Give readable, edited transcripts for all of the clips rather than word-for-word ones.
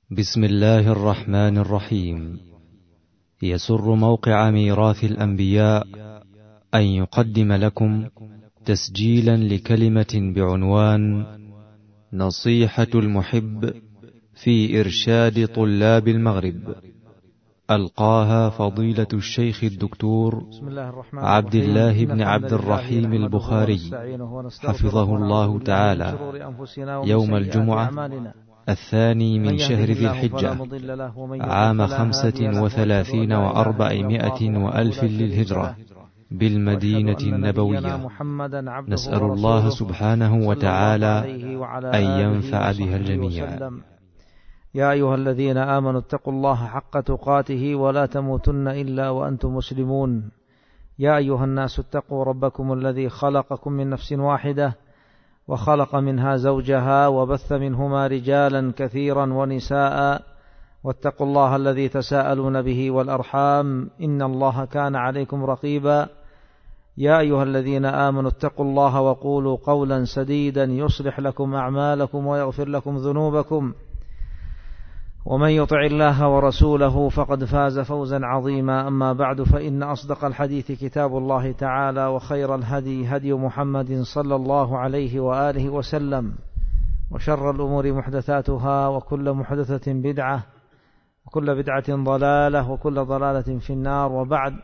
بسم الله الرحمن الرحيم. يسر موقع ميراث الأنبياء أن يقدم لكم تسجيلا لكلمة بعنوان نصيحة المحب في إرشاد طلاب المغرب، ألقاها فضيلة الشيخ الدكتور عبد الله بن عبد الرحيم البخاري حفظه الله تعالى يوم الجمعة 2 من شهر ذي الحجة عام 35 و400 وألف للهجرة بالمدينة النبوية. نسأل الله سبحانه وتعالى أن ينفع بها الجميع. يا أيها الذين آمنوا اتقوا الله حق تقاته ولا تموتن إلا وأنتم مسلمون. يا أيها الناس اتقوا ربكم الذي خلقكم من نفس واحدة وخلق منها زوجها وبث منهما رجالا كثيرا ونساء، واتقوا الله الذي تساءلون به والأرحام إن الله كان عليكم رقيبا. يا أيها الذين آمنوا اتقوا الله وقولوا قولا سديدا يصلح لكم أعمالكم ويغفر لكم ذنوبكم، ومن يطع الله ورسوله فقد فاز فوزا عظيما. أما بعد، فإن أصدق الحديث كتاب الله تعالى، وخير الهدي هدي محمد صلى الله عليه وآله وسلم، وشر الأمور محدثاتها، وكل محدثة بدعة، وكل بدعة ضلالة، وكل ضلالة في النار. وبعد،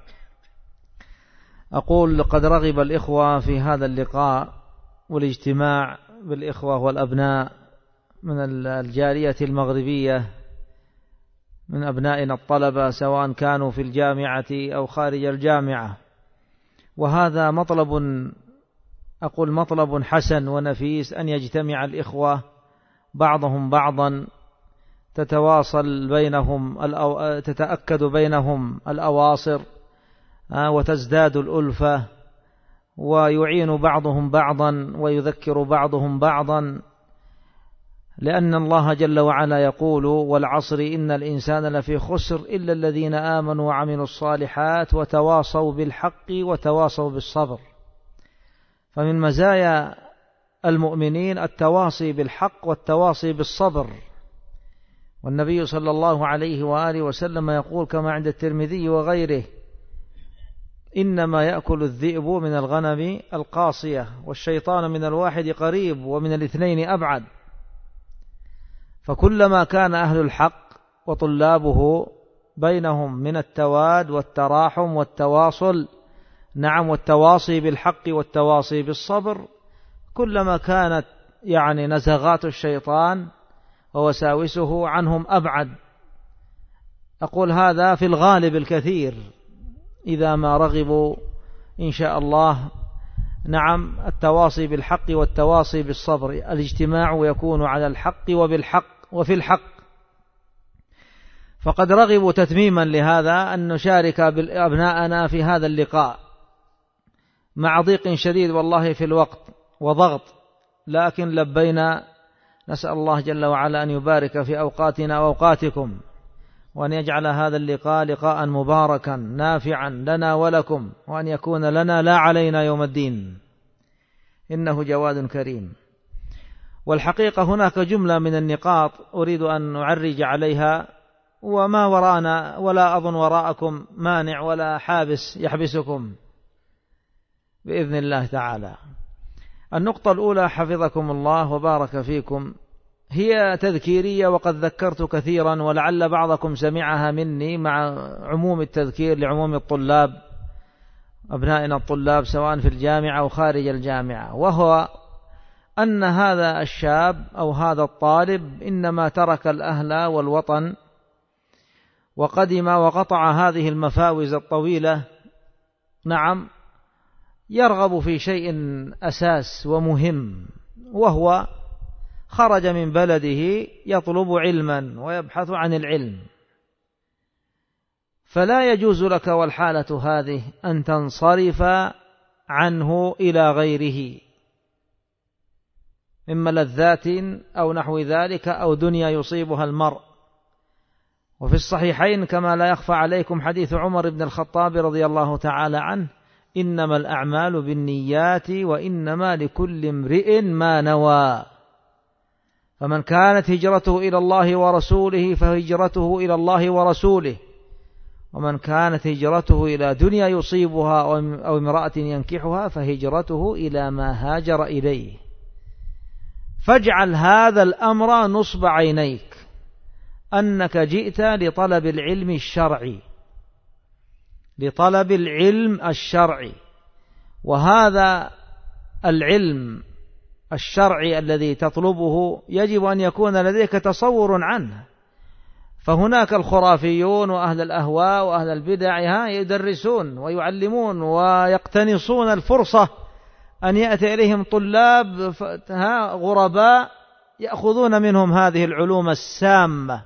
أقول قد رغب الإخوة في هذا اللقاء والاجتماع بالإخوة والأبناء من الجالية المغربية، من أبنائنا الطلبة سواء كانوا في الجامعة أو خارج الجامعة، وهذا مطلب حسن ونفيس، أن يجتمع الإخوة بعضهم بعضا، تتأكد بينهم الأواصر وتزداد الألفة، ويعين بعضهم بعضا ويذكر بعضهم بعضا، لأن الله جل وعلا يقول: والعصر إن الإنسان لفي خسر إلا الذين آمنوا وعملوا الصالحات وتواصوا بالحق وتواصوا بالصبر. فمن مزايا المؤمنين التواصي بالحق والتواصي بالصبر. والنبي صلى الله عليه وآله وسلم يقول كما عند الترمذي وغيره: إنما يأكل الذئب من الغنم القاصية، والشيطان من الواحد قريب، ومن الاثنين أبعد. فكلما كان أهل الحق وطلابه بينهم من التواد والتراحم والتواصل، والتواصي بالحق والتواصي بالصبر، كلما كانت نزغات الشيطان ووساوسه عنهم أبعد. أقول هذا في الغالب الكثير، إذا ما رغبوا إن شاء الله التواصي بالحق والتواصي بالصبر. الاجتماع يكون على الحق وبالحق وفي الحق. فقد رغبوا تتميما لهذا أن نشارك أبناءنا في هذا اللقاء، مع ضيق شديد والله في الوقت وضغط، لكن لبينا. نسأل الله جل وعلا أن يبارك في أوقاتنا وأوقاتكم، وأن يجعل هذا اللقاء لقاء مباركا نافعا لنا ولكم، وأن يكون لنا لا علينا يوم الدين، إنه جواد كريم. والحقيقة هناك جملة من النقاط أريد أن نعرج عليها، وما وراءنا ولا أظن وراءكم مانع ولا حابس يحبسكم بإذن الله تعالى. النقطة الأولى حفظكم الله وبارك فيكم هي تذكيرية، وقد ذكرت كثيرا، ولعل بعضكم سمعها مني، مع عموم التذكير لعموم الطلاب، أبنائنا الطلاب سواء في الجامعة أو خارج الجامعة، وهو أن هذا الشاب أو هذا الطالب إنما ترك الأهل والوطن وقدم وقطع هذه المفاوز الطويلة، يرغب في شيء أساس ومهم، وهو خرج من بلده يطلب علما ويبحث عن العلم. فلا يجوز لك والحالة هذه أن تنصرف عنه إلى غيره من ملذات أو نحو ذلك، أو دنيا يصيبها المرء. وفي الصحيحين كما لا يخفى عليكم حديث عمر بن الخطاب رضي الله تعالى عنه: إنما الأعمال بالنيات وإنما لكل امرئ ما نوى. فمن كانت هجرته إلى الله ورسوله فهجرته إلى الله ورسوله، ومن كانت هجرته إلى دنيا يصيبها أو امرأة ينكحها فهجرته إلى ما هاجر إليه. فاجعل هذا الأمر نصب عينيك، أنك جئت لطلب العلم الشرعي، لطلب العلم الشرعي، وهذا العلم الشرعي الذي تطلبه يجب أن يكون لديك تصور عنه. فهناك الخرافيون وأهل الأهواء وأهل البدع يدرسون ويعلمون ويقتنصون الفرصة أن يأتي إليهم طلاب غرباء يأخذون منهم هذه العلوم السامة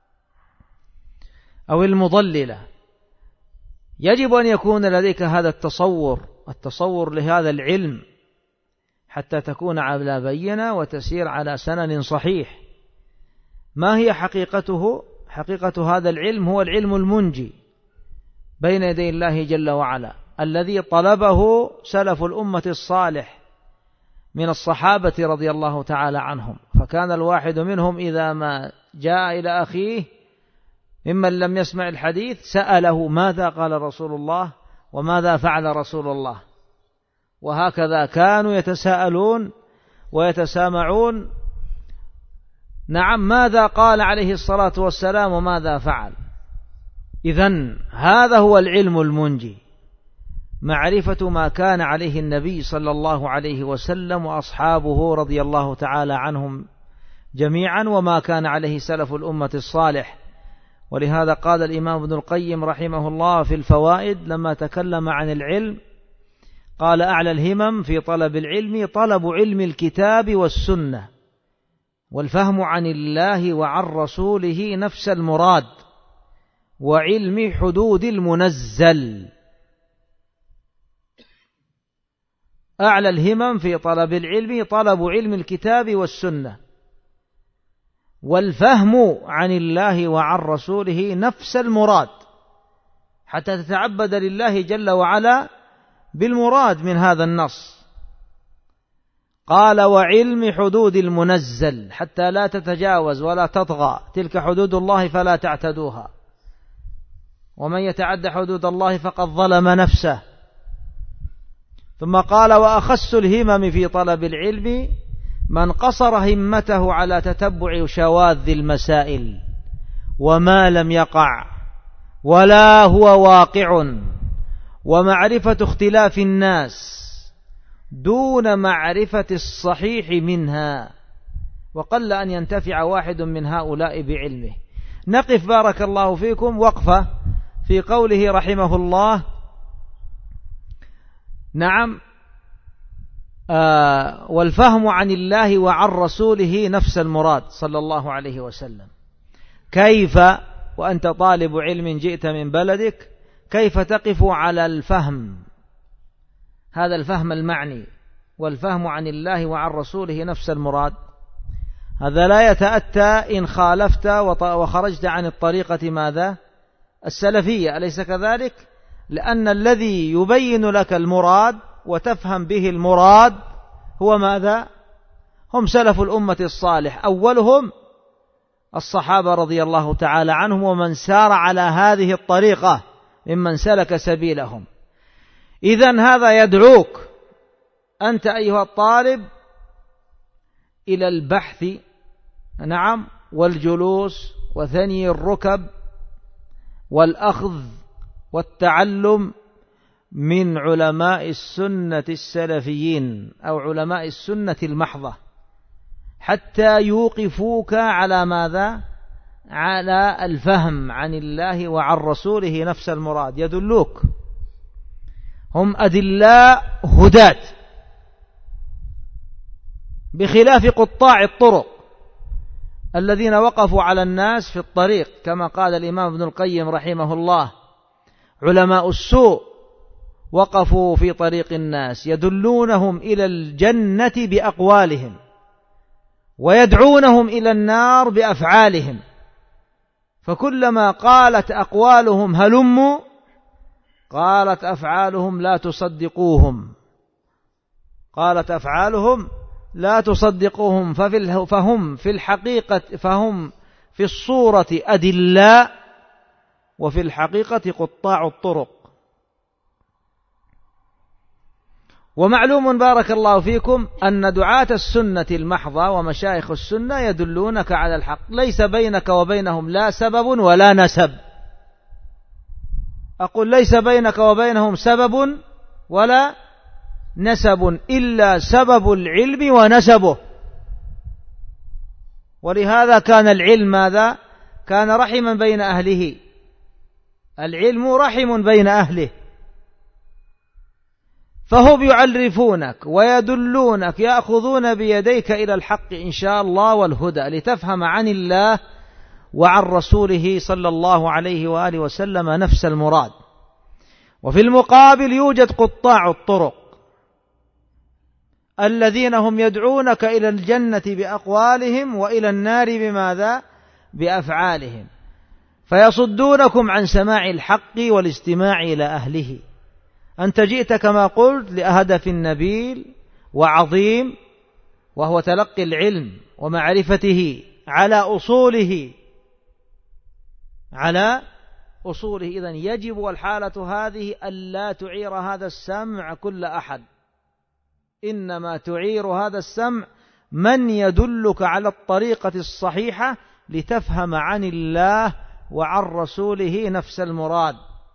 أو المضللة. يجب أن يكون لديك هذا التصور لهذا العلم حتى تكون على بينة وتسير على سنن صحيح. ما هي حقيقته؟ حقيقة هذا العلم هو العلم المنجي بين يدي الله جل وعلا، الذي طلبه سلف الأمة الصالح من الصحابة رضي الله تعالى عنهم. فكان الواحد منهم إذا ما جاء إلى أخيه ممن لم يسمع الحديث سأله ماذا قال رسول الله وماذا فعل رسول الله، وهكذا كانوا يتساءلون ويتسامعون. نعم، ماذا قال عليه الصلاة والسلام وماذا فعل. إذن هذا هو العلم المنجي، معرفة ما كان عليه النبي صلى الله عليه وسلم وأصحابه رضي الله تعالى عنهم جميعا، وما كان عليه سلف الأمة الصالح. ولهذا قال الإمام ابن القيم رحمه الله في الفوائد لما تكلم عن العلم، قال: أعلى الهمم في طلب العلم طلب علم الكتاب والسنة، والفهم عن الله وعن رسوله نفس المراد، وعلم حدود المنزل. أعلى الهمم في طلب العلم طلب علم الكتاب والسنة، والفهم عن الله وعن رسوله نفس المراد، حتى تتعبد لله جل وعلا بالمراد من هذا النص. قال: وعلم حدود المنزل، حتى لا تتجاوز ولا تطغى، تلك حدود الله فلا تعتدوها، ومن يتعد حدود الله فقد ظلم نفسه. ثم قال: وأخص الهمم في طلب العلم من قصر همته على تتبع شواذ المسائل وما لم يقع ولا هو واقع، ومعرفة اختلاف الناس دون معرفة الصحيح منها، وقل أن ينتفع واحد من هؤلاء بعلمه. نقف بارك الله فيكم وقفة في قوله رحمه الله: نعم، والفهم عن الله وعن رسوله نفس المراد صلى الله عليه وسلم. كيف وأنت طالب علم جئت من بلدك، كيف تقف على الفهم، هذا الفهم المعني، والفهم عن الله وعن رسوله نفس المراد؟ هذا لا يتأتى إن خالفت وخرجت عن الطريقة ماذا؟ السلفية، أليس كذلك؟ لأن الذي يبين لك المراد وتفهم به المراد هو ماذا؟ هم سلف الأمة الصالح، أولهم الصحابة رضي الله تعالى عنهم، ومن سار على هذه الطريقة ممن سلك سبيلهم. إذن هذا يدعوك أنت أيها الطالب إلى البحث، نعم، والجلوس وثني الركب والأخذ والتعلم من علماء السنة السلفيين أو علماء السنة المحضة، حتى يوقفوك على ماذا؟ على الفهم عن الله وعن رسوله نفس المراد، يدلوك. هم أدلاء هداة بخلاف قطاع الطرق الذين وقفوا على الناس في الطريق، كما قال الإمام ابن القيم رحمه الله: علماء السوء وقفوا في طريق الناس يدلونهم إلى الجنة بأقوالهم ويدعونهم إلى النار بأفعالهم، فكلما قالت أقوالهم هلموا قالت أفعالهم لا تصدقوهم، قالت أفعالهم لا تصدقوهم فهم في الحقيقة فهم في الصورة أدلاء وفي الحقيقة قطاع الطرق. ومعلوم بارك الله فيكم أن دعاة السنة المحضة ومشايخ السنة يدلونك على الحق، ليس بينك وبينهم لا سبب ولا نسب. أقول ليس بينك وبينهم سبب ولا نسب إلا سبب العلم ونسبه. ولهذا كان العلم ماذا؟ كان رحما بين أهله، العلم رحم بين أهله، فهم يعرفونك ويدلونك، يأخذون بيديك إلى الحق إن شاء الله والهدى، لتفهم عن الله وعن رسوله صلى الله عليه وآله وسلم نفس المراد. وفي المقابل يوجد قطاع الطرق الذين هم يدعونك إلى الجنة بأقوالهم وإلى النار بماذا؟ بأفعالهم، فيصدونكم عن سماع الحق والاستماع إلى أهله. أنت جئت كما قلت لهدف نبيل وعظيم، وهو تلقي العلم ومعرفته على أصوله إذن يجب الحالة هذه ألا تعير هذا السمع كل أحد، إنما تعير هذا السمع من يدلك على الطريقة الصحيحة لتفهم عن الله وعن رسوله نفس المراد.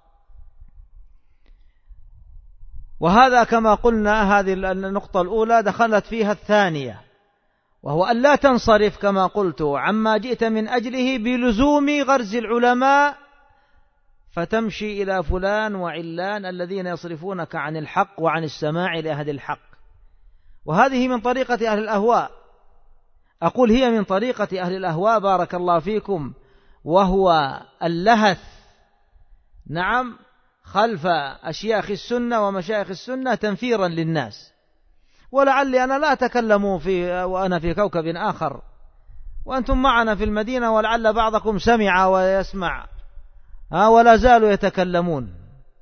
وهذا كما قلنا هذه النقطة الأولى دخلت فيها الثانية، وهو أن لا تنصرف كما قلت عما جئت من أجله بلزوم غرز العلماء فتمشي إلى فلان وعلان الذين يصرفونك عن الحق وعن السماع لأهل الحق. وهذه من طريقة أهل الأهواء، أقول هي من طريقة أهل الأهواء بارك الله فيكم، وهو اللهث نعم خلف أشياخ السنة ومشايخ السنة تنفيرا للناس. ولعلي أنا لا أتكلم وأنا في كوكب آخر وأنتم معنا في المدينة، ولعل بعضكم سمع ويسمع ولا زالوا يتكلمون،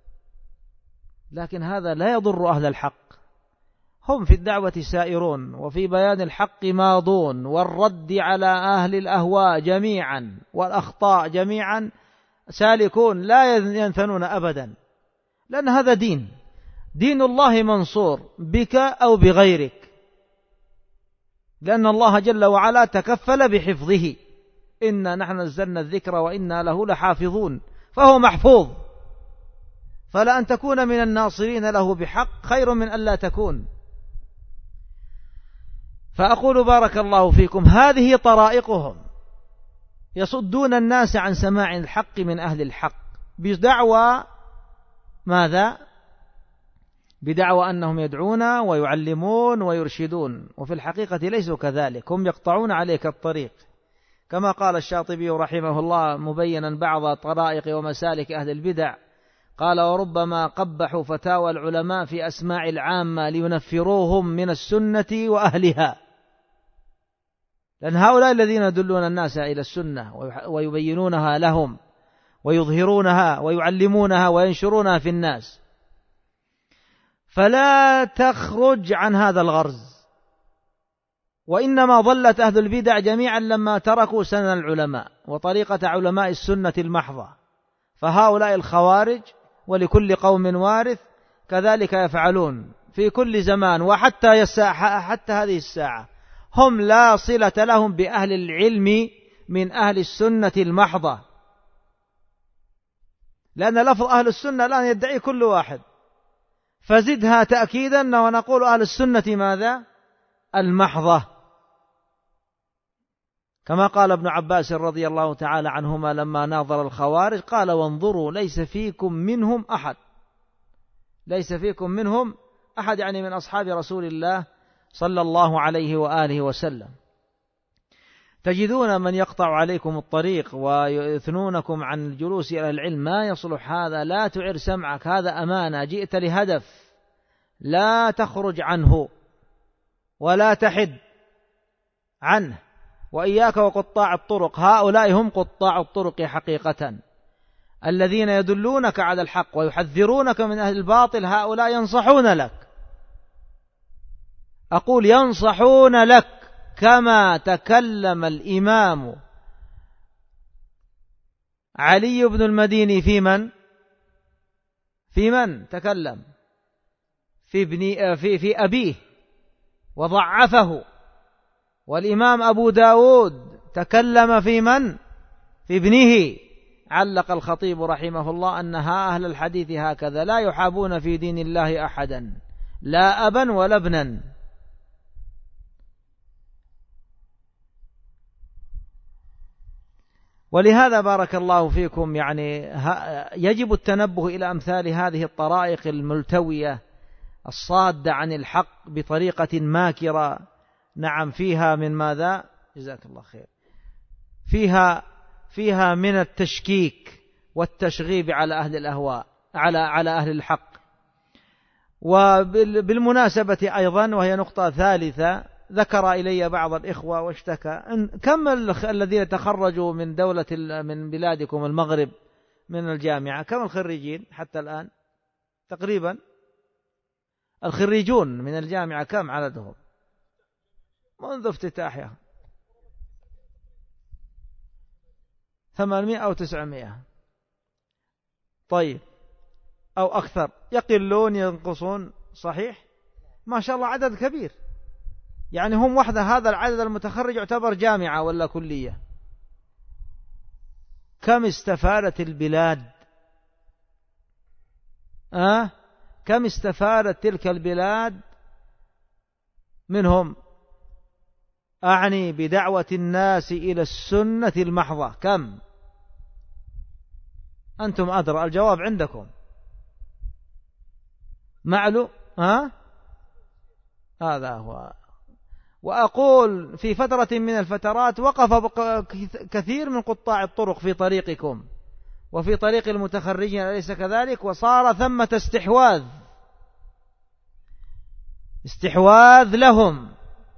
لكن هذا لا يضر أهل الحق، هم في الدعوة سائرون وفي بيان الحق ماضون، والرد على أهل الأهواء جميعا والأخطاء جميعا سالكون لا ينثنون أبدا، لأن هذا دين الله منصور بك أو بغيرك، لأن الله جل وعلا تكفل بحفظه، إنا نحن نزلنا الذكر وإنا له لحافظون، فهو محفوظ، فلا أن تكون من الناصرين له بحق خير من أن لا تكون. فأقول بارك الله فيكم هذه طرائقهم، يصدون الناس عن سماع الحق من أهل الحق بدعوى ماذا؟ بدعوى أنهم يدعون ويعلمون ويرشدون، وفي الحقيقة ليسوا كذلك، هم يقطعون عليك الطريق، كما قال الشاطبي رحمه الله مبينا بعض طرائق ومسالك أهل البدع، قال وربما قبحوا فتاوى العلماء في أسماع العامة لينفروهم من السنة وأهلها، لأن هؤلاء الذين يدلون الناس إلى السنة ويبينونها لهم ويظهرونها ويعلمونها وينشرونها في الناس، فلا تخرج عن هذا الغرز. وإنما ضلت أهل البدع جميعا لما تركوا سنن العلماء وطريقة علماء السنة المحضة، فهؤلاء الخوارج ولكل قوم وارث كذلك يفعلون في كل زمان، وحتى حتى هذه الساعة هم لا صلة لهم بأهل العلم من أهل السنة المحضة، لأن لفظ أهل السنة الآن يدعي كل واحد، فزدها تأكيدا ونقول أهل السنة ماذا؟ المحضة، كما قال ابن عباس رضي الله تعالى عنهما لما ناظر الخوارج قال وانظروا ليس فيكم منهم أحد، ليس فيكم منهم أحد يعني من أصحاب رسول الله صلى الله عليه وآله وسلم. تجدون من يقطع عليكم الطريق ويثنونكم عن الجلوس إلى العلم، ما يصلح هذا، لا تعر سمعك، هذا أمانة، جئت لهدف لا تخرج عنه ولا تحد عنه. وإياك وقطاع الطرق، هؤلاء هم قطاع الطرق حقيقة، الذين يدلونك على الحق ويحذرونك من أهل الباطل، هؤلاء ينصحون لك، أقول ينصحون لك كما تكلم الإمام علي بن المديني في من تكلم في أبيه وضعفه، والإمام أبو داود تكلم في من؟ في ابنه. علق الخطيب رحمه الله أنها أهل الحديث هكذا لا يحابون في دين الله أحدا لا أبا ولا ابنا. ولهذا بارك الله فيكم يعني يجب التنبه إلى أمثال هذه الطرائق الملتوية الصادة عن الحق بطريقة ماكرة. نعم فيها من ماذا؟ جزاك الله خير. فيها من التشكيك والتشغيب على أهل الأهواء على أهل الحق. وبالمناسبة أيضا وهي نقطة ثالثة ذكر إلي بعض الإخوة واشتكى كم الذين تخرجوا من من بلادكم المغرب من الجامعة، كم الخريجين حتى الآن تقريبا؟ الخريجون من الجامعة كم عددهم منذ افتتاحها؟ 800 أو 900. طيب أو أكثر، يقلون ينقصون، صحيح ما شاء الله عدد كبير. يعني هم وحده هذا العدد المتخرج يعتبر جامعة ولا كلية. كم استفادت البلاد؟ كم استفادت تلك البلاد منهم؟ أعني بدعوة الناس إلى السنة المحضة. كم؟ أنتم أدرى، الجواب عندكم. معلوم هذا هو. وأقول في فترة من الفترات وقف كثير من قطاع الطرق في طريقكم وفي طريق المتخرجين، أليس كذلك؟ وصار ثمة استحواذ لهم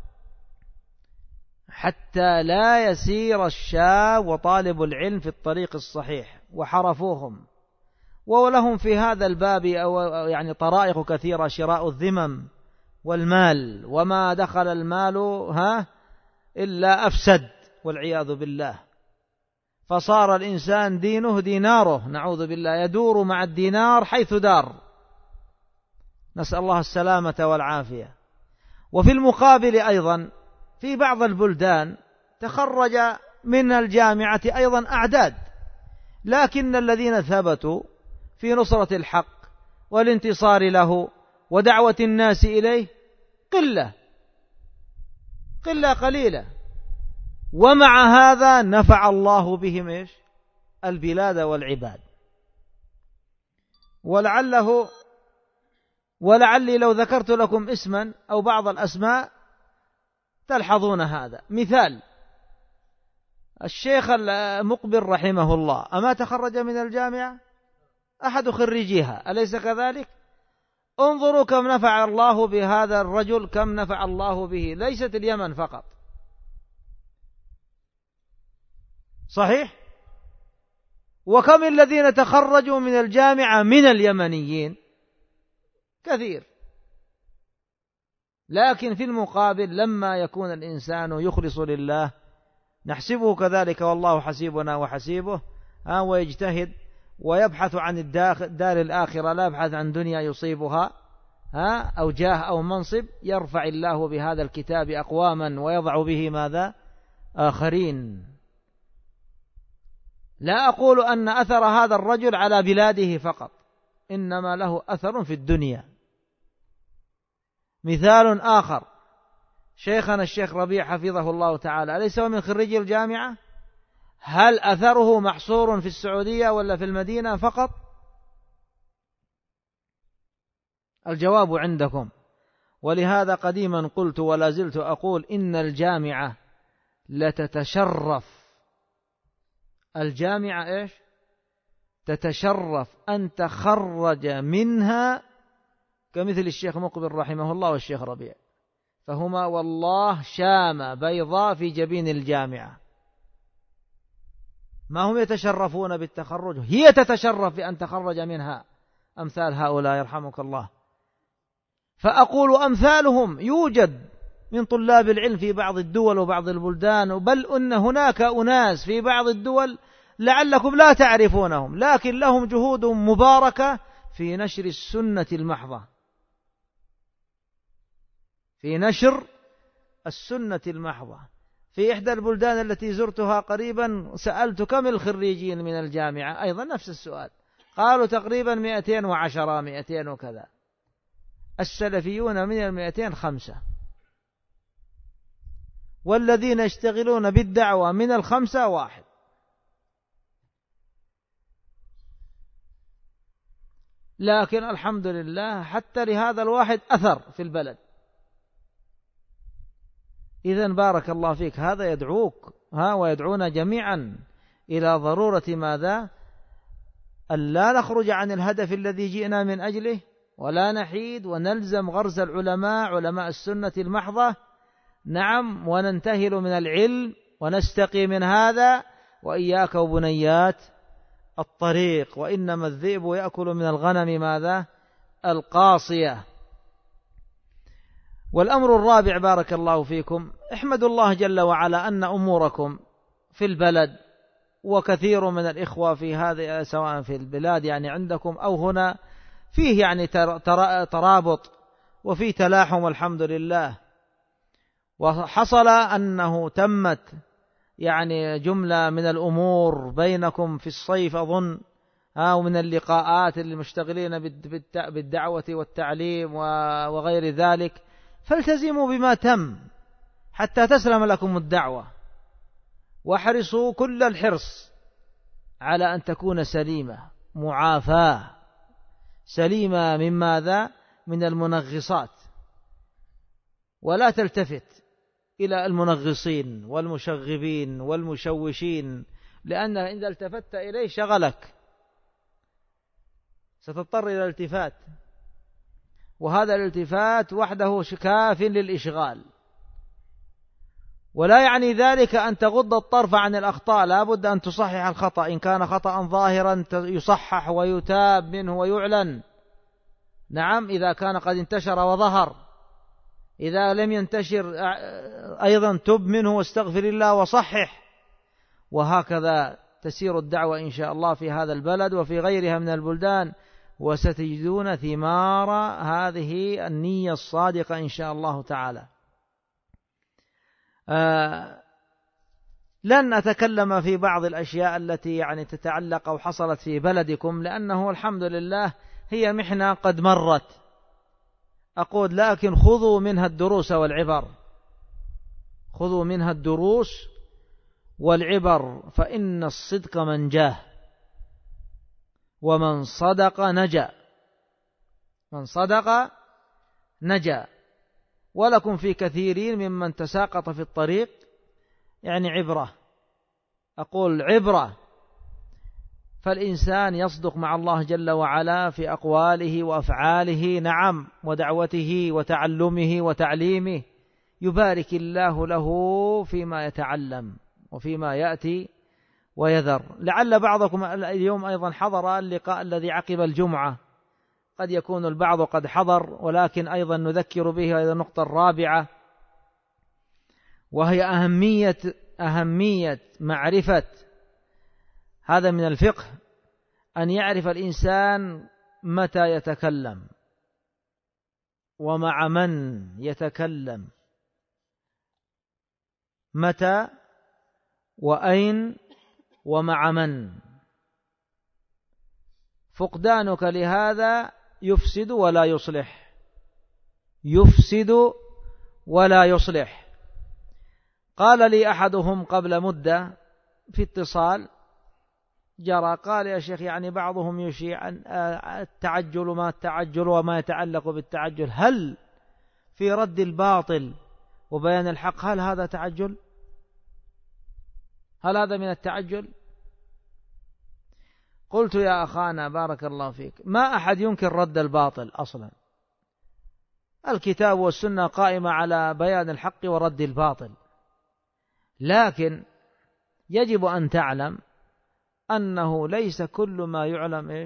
حتى لا يسير الشاب وطالب العلم في الطريق الصحيح، وحرفوهم. ولهم في هذا الباب يعني طرائق كثيرة: شراء الذمم والمال، وما دخل المال إلا أفسد والعياذ بالله. فصار الإنسان دينه ديناره، نعوذ بالله، يدور مع الدينار حيث دار، نسأل الله السلامة والعافية. وفي المقابل أيضا في بعض البلدان تخرج من الجامعة أيضا أعداد، لكن الذين ثبتوا في نصرة الحق والانتصار له ودعوة الناس إليه قلة قليلة. ومع هذا نفع الله بهم البلاد والعباد. ولعلي لو ذكرت لكم اسما أو بعض الأسماء تلحظون هذا. مثال: الشيخ المقبل رحمه الله أما تخرج من الجامعة؟ أحد خريجيها، أليس كذلك؟ انظروا كم نفع الله بهذا الرجل، كم نفع الله به، ليست اليمن فقط، صحيح؟ وكم الذين تخرجوا من الجامعة من اليمنيين؟ كثير. لكن في المقابل لما يكون الإنسان يخلص لله نحسبه كذلك، والله حسيبنا وحسيبه، ويجتهد ويبحث عن الدار الآخرة، لا يبحث عن دنيا يصيبها أو جاه أو منصب، يرفع الله بهذا الكتاب أقواما ويضع به ماذا؟ آخرين. لا أقول أن أثر هذا الرجل على بلاده فقط، إنما له أثر في الدنيا. مثال آخر: شيخنا الشيخ ربيع حفظه الله تعالى، أليس هو من خريجي الجامعة؟ هل أثره محصور في السعودية ولا في المدينة فقط؟ الجواب عندكم. ولهذا قديما قلت ولا زلت أقول إن الجامعة لتتشرف، الجامعة تتشرف أن تخرج منها كمثل الشيخ مقبل رحمه الله والشيخ ربيع، فهما والله شامة بيضاء في جبين الجامعة. ما هم يتشرفون بالتخرج، هي تتشرف بأن تخرج منها أمثال هؤلاء، يرحمك الله. فأقول أمثالهم يوجد من طلاب العلم في بعض الدول وبعض البلدان، بل أن هناك أناس في بعض الدول لعلكم لا تعرفونهم، لكن لهم جهود مباركة في نشر السنة المحضة، في نشر السنة المحضة. في إحدى البلدان التي زرتها قريبا سألت كم الخريجين من الجامعة، أيضا نفس السؤال، قالوا تقريبا 210 200 وكذا. السلفيون من 200 5، والذين يشتغلون بالدعوة من 5 1. لكن الحمد لله حتى لهذا الواحد أثر في البلد. إذن بارك الله فيك، هذا يدعوك ويدعونا جميعا إلى ضرورة ماذا؟ أن لا نخرج عن الهدف الذي جئنا من أجله، ولا نحيد، ونلزم غرز العلماء، علماء السنة المحضة، نعم، وننتهل من العلم ونستقي من هذا. وإياك وبنيات الطريق، وإنما الذئب يأكل من الغنم ماذا؟ القاصية. والأمر الرابع بارك الله فيكم، احمدوا الله جل وعلا أن أموركم في البلد، وكثير من الإخوة في هذه سواء في البلاد يعني عندكم أو هنا فيه يعني ترابط وفي تلاحم الحمد لله. وحصل أنه تمت يعني جملة من الأمور بينكم في الصيف أظن، ومن اللقاءات اللي مشتغلين بالدعوة والتعليم وغير ذلك، فالتزموا بما تم حتى تسلم لكم الدعوة، واحرصوا كل الحرص على أن تكون سليمة معافاة سليمة من ماذا؟ من المنغصات، ولا تلتفت إلى المنغصين والمشغبين والمشوشين، لأن إذا التفت إليه شغلك، ستضطر إلى الالتفات، وهذا الالتفات وحده كاف للإشغال. ولا يعني ذلك أن تغض الطرف عن الأخطاء، لا بد أن تصحح الخطأ، إن كان خطأ ظاهرا يصحح ويتاب منه ويعلن، نعم، إذا كان قد انتشر وظهر. إذا لم ينتشر أيضا تب منه واستغفر الله وصحح. وهكذا تسير الدعوة إن شاء الله في هذا البلد وفي غيرها من البلدان، وستجدون ثمار هذه النية الصادقة إن شاء الله تعالى. لن أتكلم في بعض الأشياء التي يعني تتعلق أو حصلت في بلدكم، لأنه الحمد لله هي محنة قد مرت، أقول لكن خذوا منها الدروس والعبر، خذوا منها الدروس والعبر، فإن الصدق منجاه، ومن صدق نجا، من صدق نجا. ولكم في كثيرين ممن تساقط في الطريق يعني عبرة، أقول عبرة. فالإنسان يصدق مع الله جل وعلا في أقواله وأفعاله، نعم، ودعوته وتعلمه وتعليمه، يبارك الله له فيما يتعلم وفيما يأتي ويذر. لعل بعضكم اليوم أيضا حضر اللقاء الذي عقب الجمعة، قد يكون البعض قد حضر، ولكن أيضا نذكر به هذه النقطة الرابعة، وهي أهمية معرفة، هذا من الفقه، أن يعرف الإنسان متى يتكلم ومع من يتكلم، متى وأين ومع من. فقدانك لهذا يفسد ولا يصلح، يفسد ولا يصلح. قال لي أحدهم قبل مدة في اتصال جرى، قال يا شيخ يعني بعضهم يشيع التعجل، ما التعجل وما يتعلق بالتعجل، هل في رد الباطل وبيان الحق هل هذا تعجل؟ هل هذا من التعجل؟ قلت يا أخانا بارك الله فيك، ما أحد ينكر رد الباطل أصلا، الكتاب والسنة قائمة على بيان الحق ورد الباطل، لكن يجب أن تعلم أنه ليس كل ما يعلم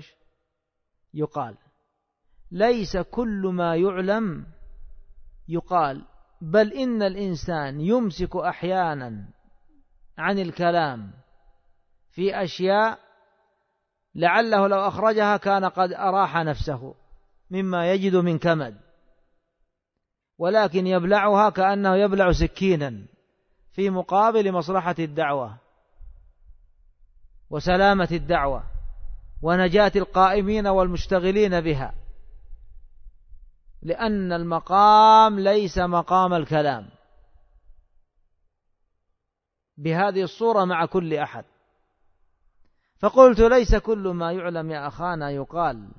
يقال، ليس كل ما يعلم يقال. بل إن الإنسان يمسك أحيانا عن الكلام في أشياء لعله لو أخرجها كان قد أراح نفسه مما يجد من كمد، ولكن يبلعها كأنه يبلع سكينا في مقابل مصلحة الدعوة وسلامة الدعوة ونجاة القائمين والمشتغلين بها، لأن المقام ليس مقام الكلام بهذه الصورة مع كل أحد. فقلت ليس كل ما يعلم يا أخانا يقال،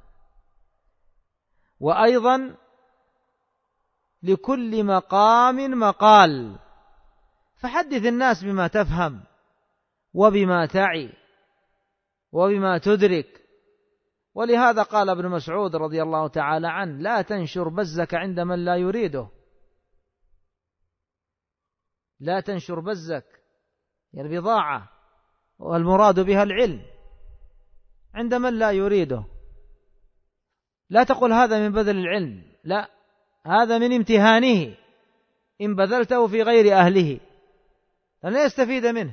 وأيضا لكل مقام مقال، فحدث الناس بما تفهم وبما تعي وبما تدرك. ولهذا قال ابن مسعود رضي الله تعالى عنه: لا تنشر بزك عند من لا يريده. لا تنشر بزك يعني البضاعة، والمراد بها العلم، عند من لا يريده. لا تقل هذا من بذل العلم، لا، هذا من امتهانه إن بذلته في غير أهله لا يستفيد منه،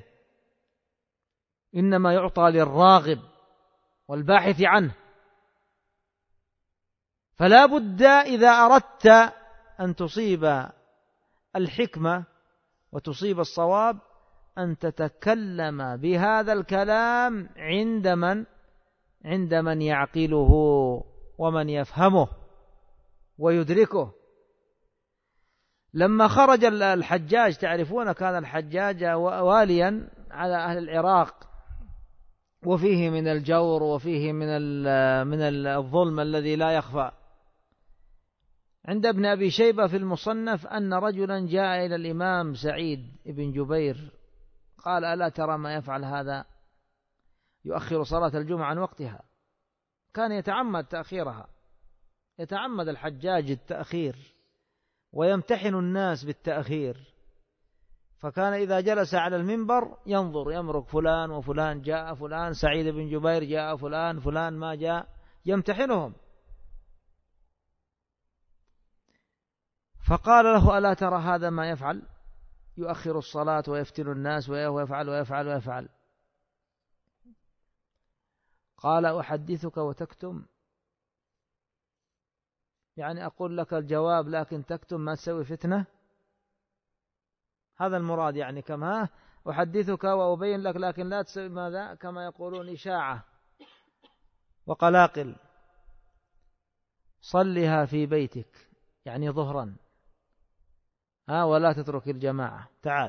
إنما يعطى للراغب والباحث عنه. فلا بد إذا أردت أن تصيب الحكمة وتصيب الصواب أن تتكلم بهذا الكلام عند من يعقله ومن يفهمه ويدركه. لما خرج الحجاج، تعرفون كان الحجاج واليا على أهل العراق، وفيه من الجور وفيه من الظلم الذي لا يخفى. عند ابن أبي شيبة في المصنف أن رجلا جاء إلى الإمام سعيد بن جبير قال: ألا ترى ما يفعل هذا؟ يؤخر صلاة الجمعة عن وقتها. كان يتعمد تأخيرها، يتعمد الحجاج التأخير ويمتحن الناس بالتأخير. فكان إذا جلس على المنبر ينظر، يمرق فلان وفلان، جاء فلان، سعيد بن جبير جاء، فلان ما جاء، يمتحنهم. فقال له: ألا ترى هذا ما يفعل؟ يؤخر الصلاة ويفتن الناس ويفعل ويفعل ويفعل. قال: أحدثك وتكتم؟ يعني أقول لك الجواب لكن تكتم، ما تسوي فتنة؟ هذا المراد، يعني كما أحدثك وأبين لك لكن لا تسوي ماذا؟ كما يقولون إشاعة وقلاقل. صلها في بيتك يعني ظهرا، ولا تترك الجماعة، تعال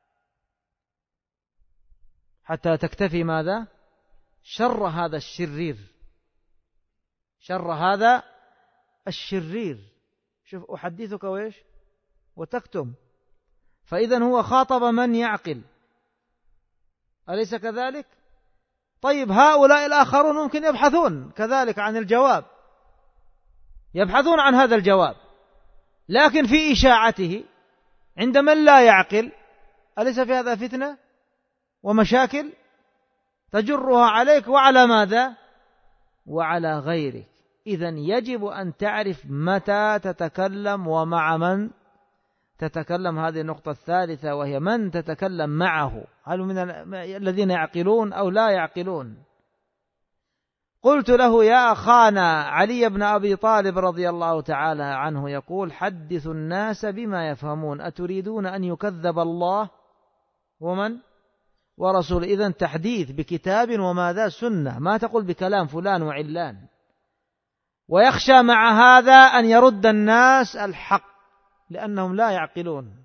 حتى تكتفي ماذا؟ شر هذا الشرير، شر هذا الشرير. شوف، أحدثك وإيش؟ وتكتم. فإذن هو خاطب من يعقل، أليس كذلك؟ طيب، هؤلاء الآخرون ممكن يبحثون كذلك عن الجواب، يبحثون عن هذا الجواب، لكن في إشاعته عند من لا يعقل أليس في هذا فتنة ومشاكل تجرها عليك وعلى ماذا؟ وعلى غيرك. إذن يجب أن تعرف متى تتكلم ومع من تتكلم. هذه النقطة الثالثة، وهي من تتكلم معه، هل من الذين يعقلون أو لا يعقلون؟ قلت له: يا أخانا علي بن أبي طالب رضي الله تعالى عنه يقول: حدثوا الناس بما يفهمون، أتريدون أن يكذب الله ومن ورسول؟ إذن تحديث بكتاب وماذا؟ سنة، ما تقول بكلام فلان وعلان. ويخشى مع هذا أن يرد الناس الحق لأنهم لا يعقلون.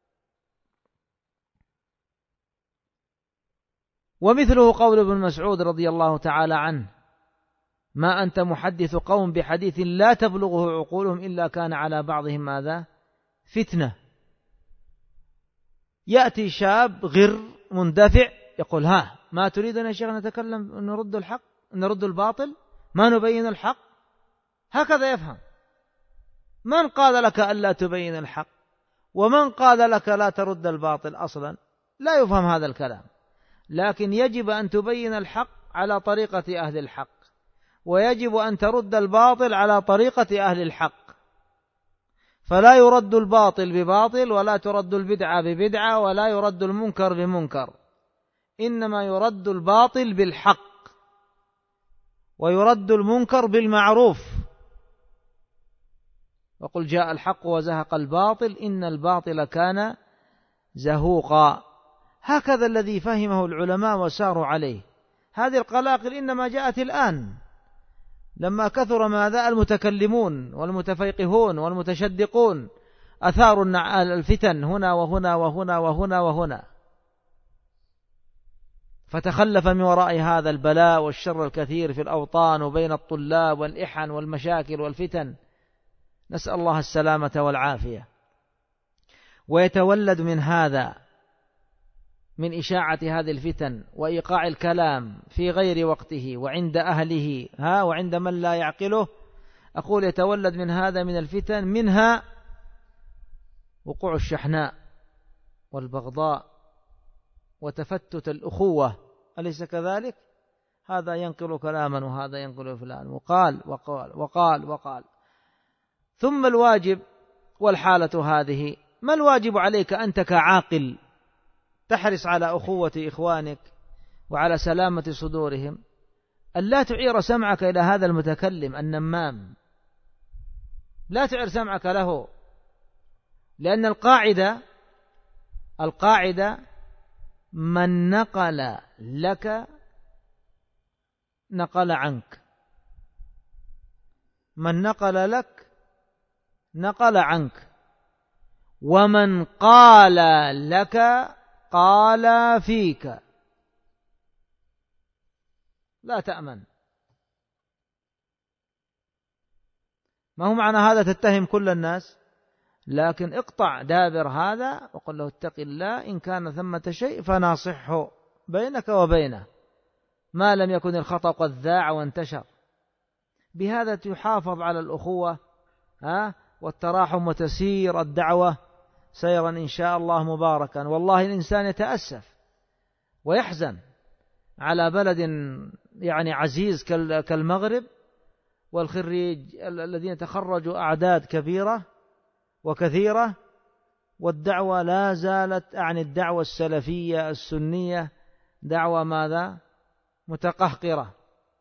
ومثله قول ابن مسعود رضي الله تعالى عنه: ما أنت محدث قوم بحديث لا تبلغه عقولهم إلا كان على بعضهم ماذا؟ فتنة. يأتي شاب غر مندفع يقول: ما تريدنا يا شيخ نتكلم نرد الحق، نرد الباطل، ما نبين الحق؟ هكذا يفهم. من قال لك ألا تبين الحق؟ ومن قال لك لا ترد الباطل؟ أصلا لا يفهم هذا الكلام. لكن يجب أن تبين الحق على طريقة أهل الحق، ويجب أن ترد الباطل على طريقة أهل الحق. فلا يرد الباطل بباطل، ولا ترد البدعة ببدعة، ولا يرد المنكر بمنكر، إنما يرد الباطل بالحق، ويرد المنكر بالمعروف. وقل جاء الحق وزهق الباطل إن الباطل كان زهوقا. هكذا الذي فهمه العلماء وساروا عليه. هذه القلاقل إنما جاءت الآن لما كثر ماذا المتكلمون والمتفيقهون والمتشدقون، أثاروا الفتن هنا وهنا وهنا وهنا وهنا، فتخلف من وراء هذا البلاء والشر الكثير في الأوطان وبين الطلاب والإحن والمشاكل والفتن، نسأل الله السلامة والعافية. ويتولد من هذا، من إشاعة هذه الفتن وإيقاع الكلام في غير وقته وعند أهله وعند من لا يعقله، أقول يتولد من هذا من الفتن، منها وقوع الشحناء والبغضاء وتفتت الأخوة، أليس كذلك؟ هذا ينقل كلاما وهذا ينقل فلان، وقال وقال وقال وقال. ثم الواجب والحالة هذه، ما الواجب عليك أنت كعاقل تحرص على أخوة إخوانك وعلى سلامة صدورهم؟ ألا تعير سمعك إلى هذا المتكلم النمام، لا تعير سمعك له، لأن القاعدة من نقل لك نقل عنك، من نقل لك نقل عنك، ومن قال لك قال فيك، لا تأمن. ما هو معنى هذا تتهم كل الناس، لكن اقطع دابر هذا وقل له اتق الله، إن كان ثمة شيء فناصحه بينك وبينه، ما لم يكن الخطأ قد ذاع وانتشر. بهذا تحافظ على الأخوة والتراحم، وتسير الدعوة سيرا إن شاء الله مباركا. والله الإنسان يتأسف ويحزن على بلد يعني عزيز كالمغرب، والخريج الذين تخرجوا أعداد كبيرة وكثيرة، والدعوة لا زالت، أعني الدعوة السلفية السنية، دعوة ماذا؟ متقهقرة.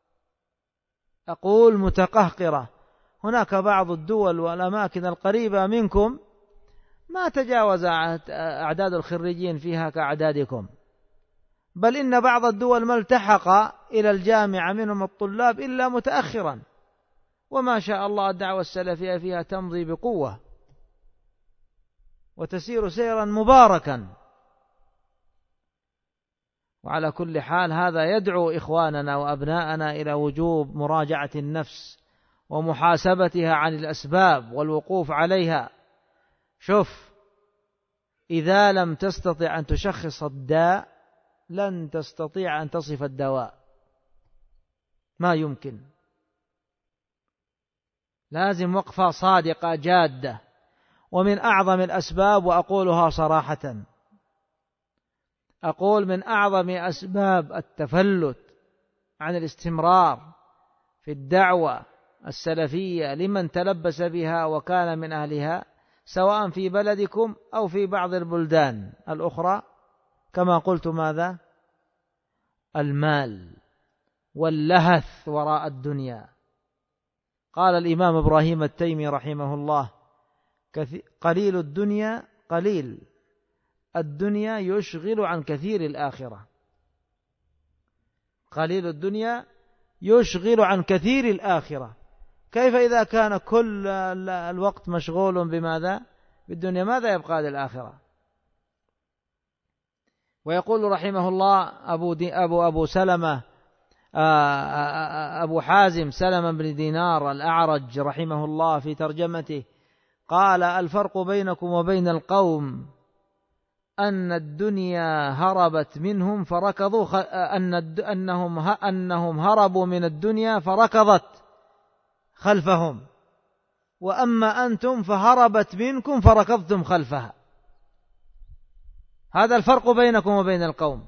أقول متقهقرة. هناك بعض الدول والأماكن القريبة منكم ما تجاوز أعداد الخريجين فيها كأعدادكم، بل إن بعض الدول ما التحق إلى الجامعة منهم الطلاب إلا متأخرا، وما شاء الله الدعوة السلفية فيها تمضي بقوة وتسير سيرا مباركا. وعلى كل حال هذا يدعو إخواننا وأبناءنا إلى وجوب مراجعة النفس ومحاسبتها عن الأسباب والوقوف عليها. شوف، إذا لم تستطع أن تشخص الداء لن تستطيع أن تصف الدواء، ما يمكن. لازم وقفة صادقة جادة. ومن أعظم الأسباب، وأقولها صراحة، أقول من أعظم أسباب التفلت عن الاستمرار في الدعوة السلفية لمن تلبس بها وكان من أهلها، سواء في بلدكم أو في بعض البلدان الأخرى، كما قلت ماذا؟ المال واللهث وراء الدنيا. قال الإمام إبراهيم التيمي رحمه الله: قليل الدنيا يشغل عن كثير الآخرة. قليل الدنيا يشغل عن كثير الآخرة. كيف إذا كان كل الوقت مشغول بماذا؟ بالدنيا، ماذا يبقى للآخرة؟ ويقول رحمه الله أبو سلمة أبو حازم سلمة بن دينار الأعرج رحمه الله في ترجمته، قال: الفرق بينكم وبين القوم أن الدنيا هربت منهم فركضوا أنهم هربوا من الدنيا فركضت خلفهم، وأما أنتم فهربت منكم فركضتم خلفها. هذا الفرق بينكم وبين القوم.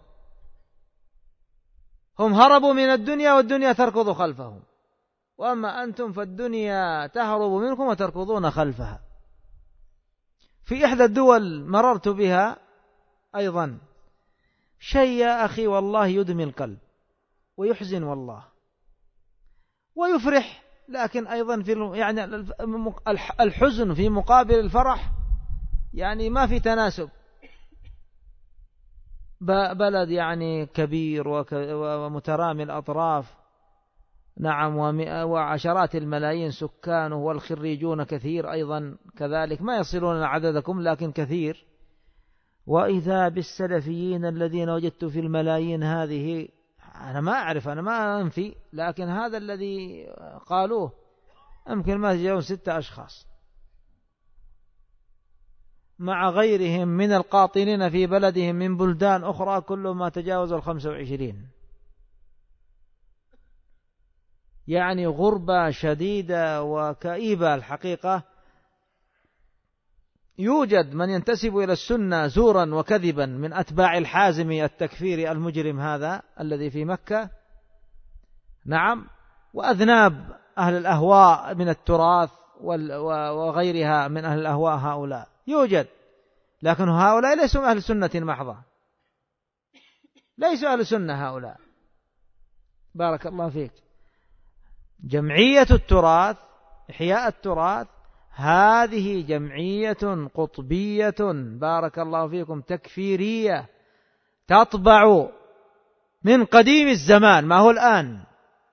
هم هربوا من الدنيا والدنيا تركض خلفهم، وأما أنتم فالدنيا تهرب منكم وتركضون خلفها. في إحدى الدول مررت بها أيضا شيء يا أخي والله يدمي القلب ويحزن والله ويفرح، لكن أيضا في يعني الحزن في مقابل الفرح يعني ما في تناسب. بلد يعني كبير ومترامي الأطراف، نعم، وعشرات الملايين سكانه، والخريجون كثير أيضا كذلك، ما يصلون عددكم لكن كثير. وإذا بالسلفيين الذين وجدت في الملايين هذه، أنا ما أعرف، أنا ما أنفي، لكن هذا الذي قالوه يمكن ما يجاوز 6 أشخاص مع غيرهم من القاطنين في بلدهم من بلدان أخرى كلهم ما تجاوزوا 25. يعني غربة شديدة وكئيبة الحقيقة. يوجد من ينتسب إلى السنة زورا وكذبا من أتباع الحازمي التكفيري المجرم هذا الذي في مكة، نعم، وأذناب أهل الأهواء من التراث وغيرها من أهل الأهواء، هؤلاء يوجد، لكن هؤلاء ليسوا أهل سنة محضة، ليسوا أهل سنة هؤلاء. بارك الله فيك. جمعية التراث، إحياء التراث، هذه جمعية قطبية بارك الله فيكم تكفيرية، تطبع من قديم الزمان ما هو الآن،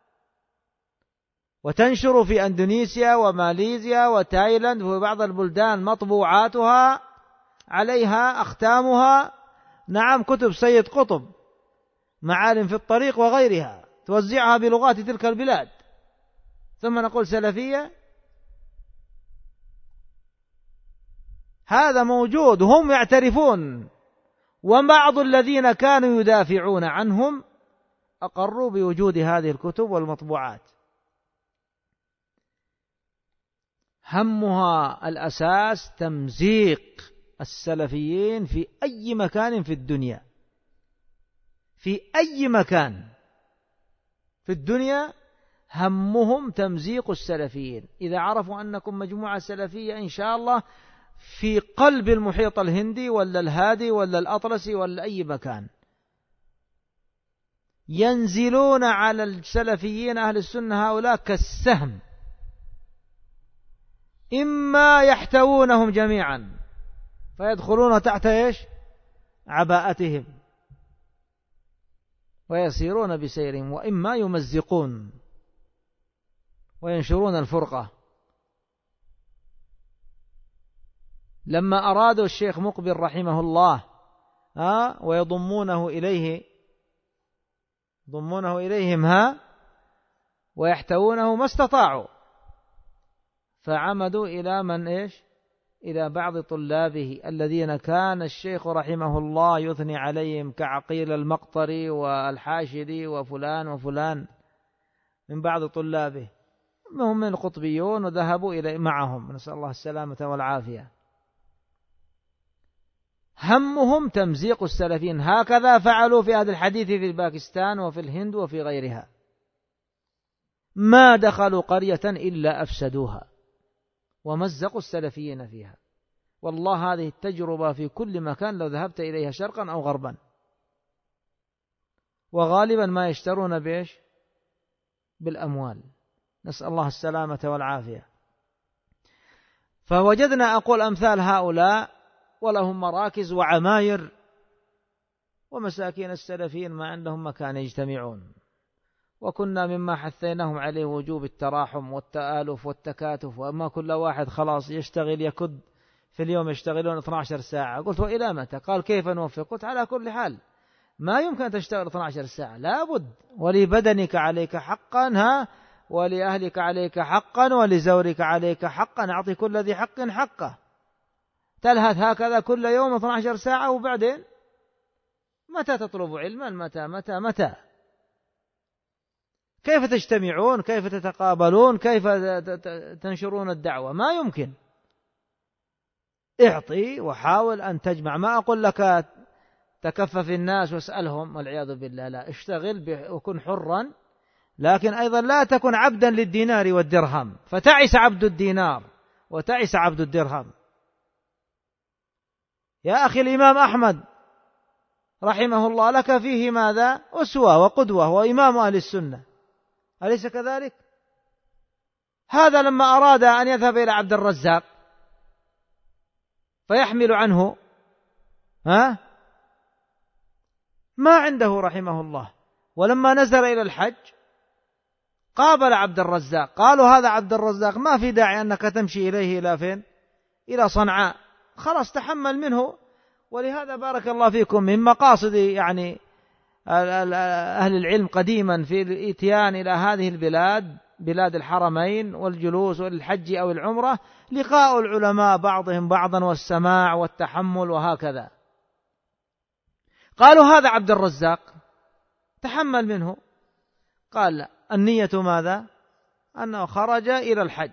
وتنشر في أندونيسيا وماليزيا وتايلاند وفي بعض البلدان مطبوعاتها عليها أختامها، نعم، كتب سيد قطب، معالم في الطريق وغيرها، توزعها بلغات تلك البلاد، ثم نقول سلفية. هذا موجود، هم يعترفون، وبعض الذين كانوا يدافعون عنهم أقروا بوجود هذه الكتب والمطبوعات. همها الأساس تمزيق السلفيين في أي مكان في الدنيا، في أي مكان في الدنيا همهم تمزيق السلفيين. إذا عرفوا أنكم مجموعة سلفية إن شاء الله في قلب المحيط الهندي ولا الهادي ولا الأطلسي ولا أي مكان، ينزلون على السلفيين أهل السنة هؤلاء كالسهم، إما يحتوونهم جميعا فيدخلون تحت إيش؟ عباءتهم ويسيرون بسيرهم، وإما يمزقون وينشرون الفرقة. لما أرادوا الشيخ مقبل رحمه الله ويضمونه إليهم ويحتوونه ما استطاعوا، فعمدوا إلى من إيش؟ إلى بعض طلابه الذين كان الشيخ رحمه الله يثني عليهم كعقيل المقطري والحاشدي وفلان وفلان من بعض طلابه، هم من القطبيون، وذهبوا إلى معهم، نسأل الله السلامة والعافية. همهم تمزيق السلفيين، هكذا فعلوا في هذا الحديث في باكستان وفي الهند وفي غيرها، ما دخلوا قرية إلا أفسدوها ومزقوا السلفيين فيها. والله هذه التجربة في كل مكان لو ذهبت إليها شرقا أو غربا، وغالبا ما يشترون بإيش؟ بالأموال، نسأل الله السلامة والعافية. فوجدنا أقول أمثال هؤلاء ولهم مراكز وعماير، ومساكين السلفيين ما عندهم مكان يجتمعون. وكنا مما حثيناهم عليه وجوب التراحم والتآلف والتكاتف، وأما كل واحد خلاص يشتغل يكد في اليوم، يشتغلون 12 ساعة. قلت وإلى متى؟ قال كيف نوفق؟ قلت على كل حال ما يمكن أن تشتغل 12 ساعة، لابد، ولبدنك عليك حقا، ولأهلك عليك حقا، ولزورك عليك حقا، أعطي كل ذي حق حقه. تلهث هكذا كل يوم 12 ساعة، وبعدين متى تطلب علما؟ متى؟ كيف تجتمعون؟ كيف تتقابلون؟ كيف تنشرون الدعوة؟ ما يمكن. اعطي وحاول أن تجمع، ما أقول لك تكفف الناس واسألهم والعياذ بالله، لا، اشتغل وكن حرا، لكن أيضا لا تكن عبدا للدينار والدرهم، فتعس عبد الدينار وتعس عبد الدرهم. يا أخي الإمام أحمد رحمه الله لك فيه ماذا؟ أسوة وقدوة وإمام أهل السنة، أليس كذلك؟ هذا لما أراد أن يذهب إلى عبد الرزاق فيحمل عنه ما عنده رحمه الله، ولما نزل إلى الحج قابل عبد الرزاق، قالوا هذا عبد الرزاق ما في داعي أنك تمشي إليه إلى فين؟ إلى صنعاء، خلاص تحمل منه. ولهذا بارك الله فيكم من مقاصد يعني أهل العلم قديما في الإتيان إلى هذه البلاد، بلاد الحرمين، والجلوس والحج أو العمرة، لقاء العلماء بعضهم بعضا والسماع والتحمل وهكذا. قالوا هذا عبد الرزاق تحمل منه، قال لا، النية ماذا؟ أنه خرج إلى الحج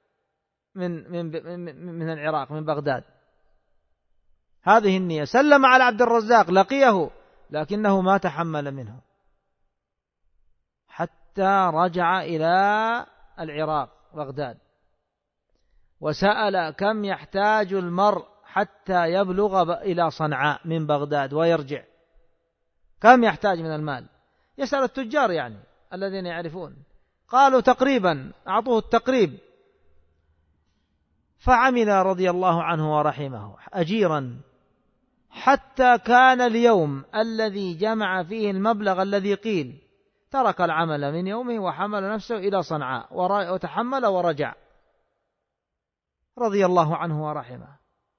من العراق، من بغداد، هذه النية. سلم على عبد الرزاق، لقيه، لكنه ما تحمل منه حتى رجع إلى العراق بغداد، وسأل كم يحتاج المرء حتى يبلغ إلى صنعاء من بغداد ويرجع، كم يحتاج من المال؟ يسأل التجار يعني الذين يعرفون، قالوا تقريبا، أعطوه التقريب، فعمل رضي الله عنه ورحمه أجيرا حتى كان اليوم الذي جمع فيه المبلغ الذي قيل، ترك العمل من يومه وحمل نفسه إلى صنعاء وتحمل ورجع رضي الله عنه ورحمه.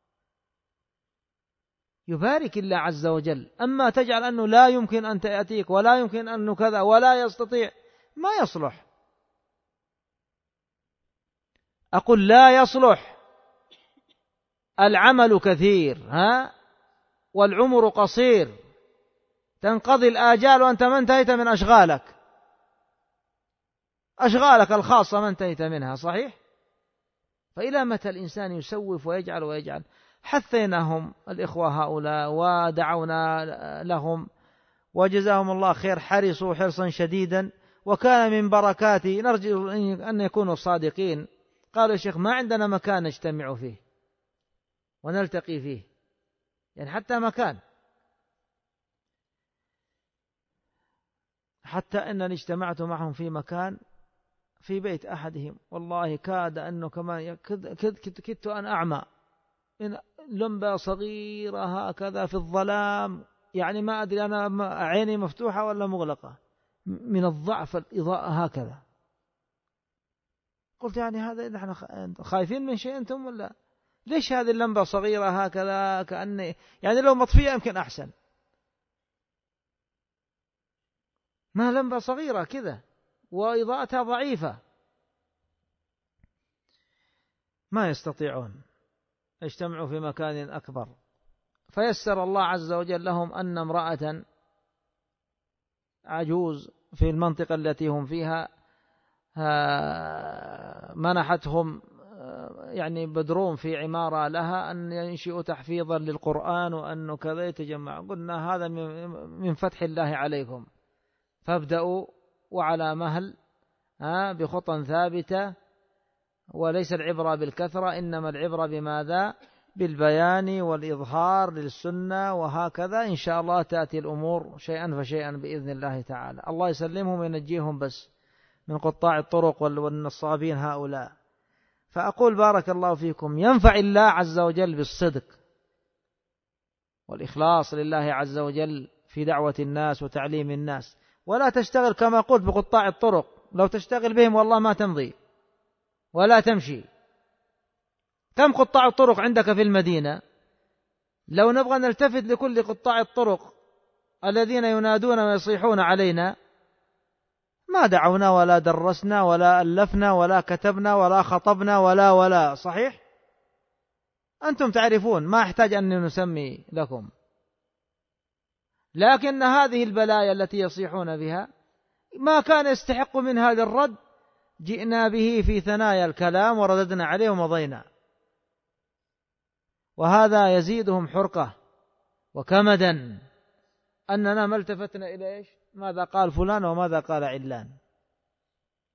يبارك الله عز وجل. أما تجعل أنه لا يمكن أن تأتيك ولا يمكن أنه كذا ولا يستطيع، ما يصلح. أقول لا يصلح. العمل كثير والعمر قصير، تنقضي الآجال وأنت ما انتهيت من أشغالك الخاصة ما انتهيت منها، صحيح؟ فإلى متى الإنسان يسوف ويجعل؟ حثيناهم الإخوة هؤلاء ودعونا لهم وجزاهم الله خير، حرصوا حرصا شديدا، وكان من بركاتي، نرجو أن يكونوا صادقين. قالوا يا شيخ ما عندنا مكان نجتمع فيه ونلتقي فيه، يعني حتى مكان، حتى أنني اجتمعت معهم في مكان في بيت أحدهم، والله كاد أنه كمان كدت أن أعمى من لمبة صغيرة هكذا في الظلام، يعني ما أدري أنا عيني مفتوحة ولا مغلقة من الضعف، الإضاءة هكذا. قلت يعني هذا نحن خايفين من شيء أنتم ولا ليش هذه اللمبة صغيرة هكذا، كأني يعني لو مطفية يمكن أحسن، ما لمبة صغيرة كذا وإضاءتها ضعيفة، ما يستطيعون اجتمعوا في مكان أكبر. فيسر الله عز وجل لهم أن امرأة عجوز في المنطقة التي هم فيها منحتهم يعني بدروم في عمارة لها أن ينشئوا تحفيظا للقرآن وأنه كذا يتجمع. قلنا هذا من فتح الله عليكم، فابدأوا وعلى مهل بخطى ثابتة، وليس العبرة بالكثرة، إنما العبرة بماذا؟ بالبيان والإظهار للسنة، وهكذا إن شاء الله تأتي الأمور شيئا فشيئا بإذن الله تعالى. الله يسلمهم وينجيهم بس من قطاع الطرق والنصابين هؤلاء. فأقول بارك الله فيكم، ينفع الله عز وجل بالصدق والإخلاص لله عز وجل في دعوة الناس وتعليم الناس، ولا تشتغل كما قلت بقطاع الطرق، لو تشتغل بهم والله ما تمضي ولا تمشي. كم قطاع الطرق عندك في المدينة؟ لو نبغى نلتفت لكل قطاع الطرق الذين ينادون ويصيحون علينا ما دعونا ولا درسنا ولا ألفنا ولا كتبنا ولا خطبنا ولا صحيح؟ أنتم تعرفون، ما أحتاج أن نسمي لكم. لكن هذه البلايا التي يصيحون بها ما كان يستحق من هذا الرد، جئنا به في ثنايا الكلام ورددنا عليه ومضينا. وهذا يزيدهم حرقة وكمدا أننا ما التفتنا إلى إيش؟ ماذا قال فلان وماذا قال علان.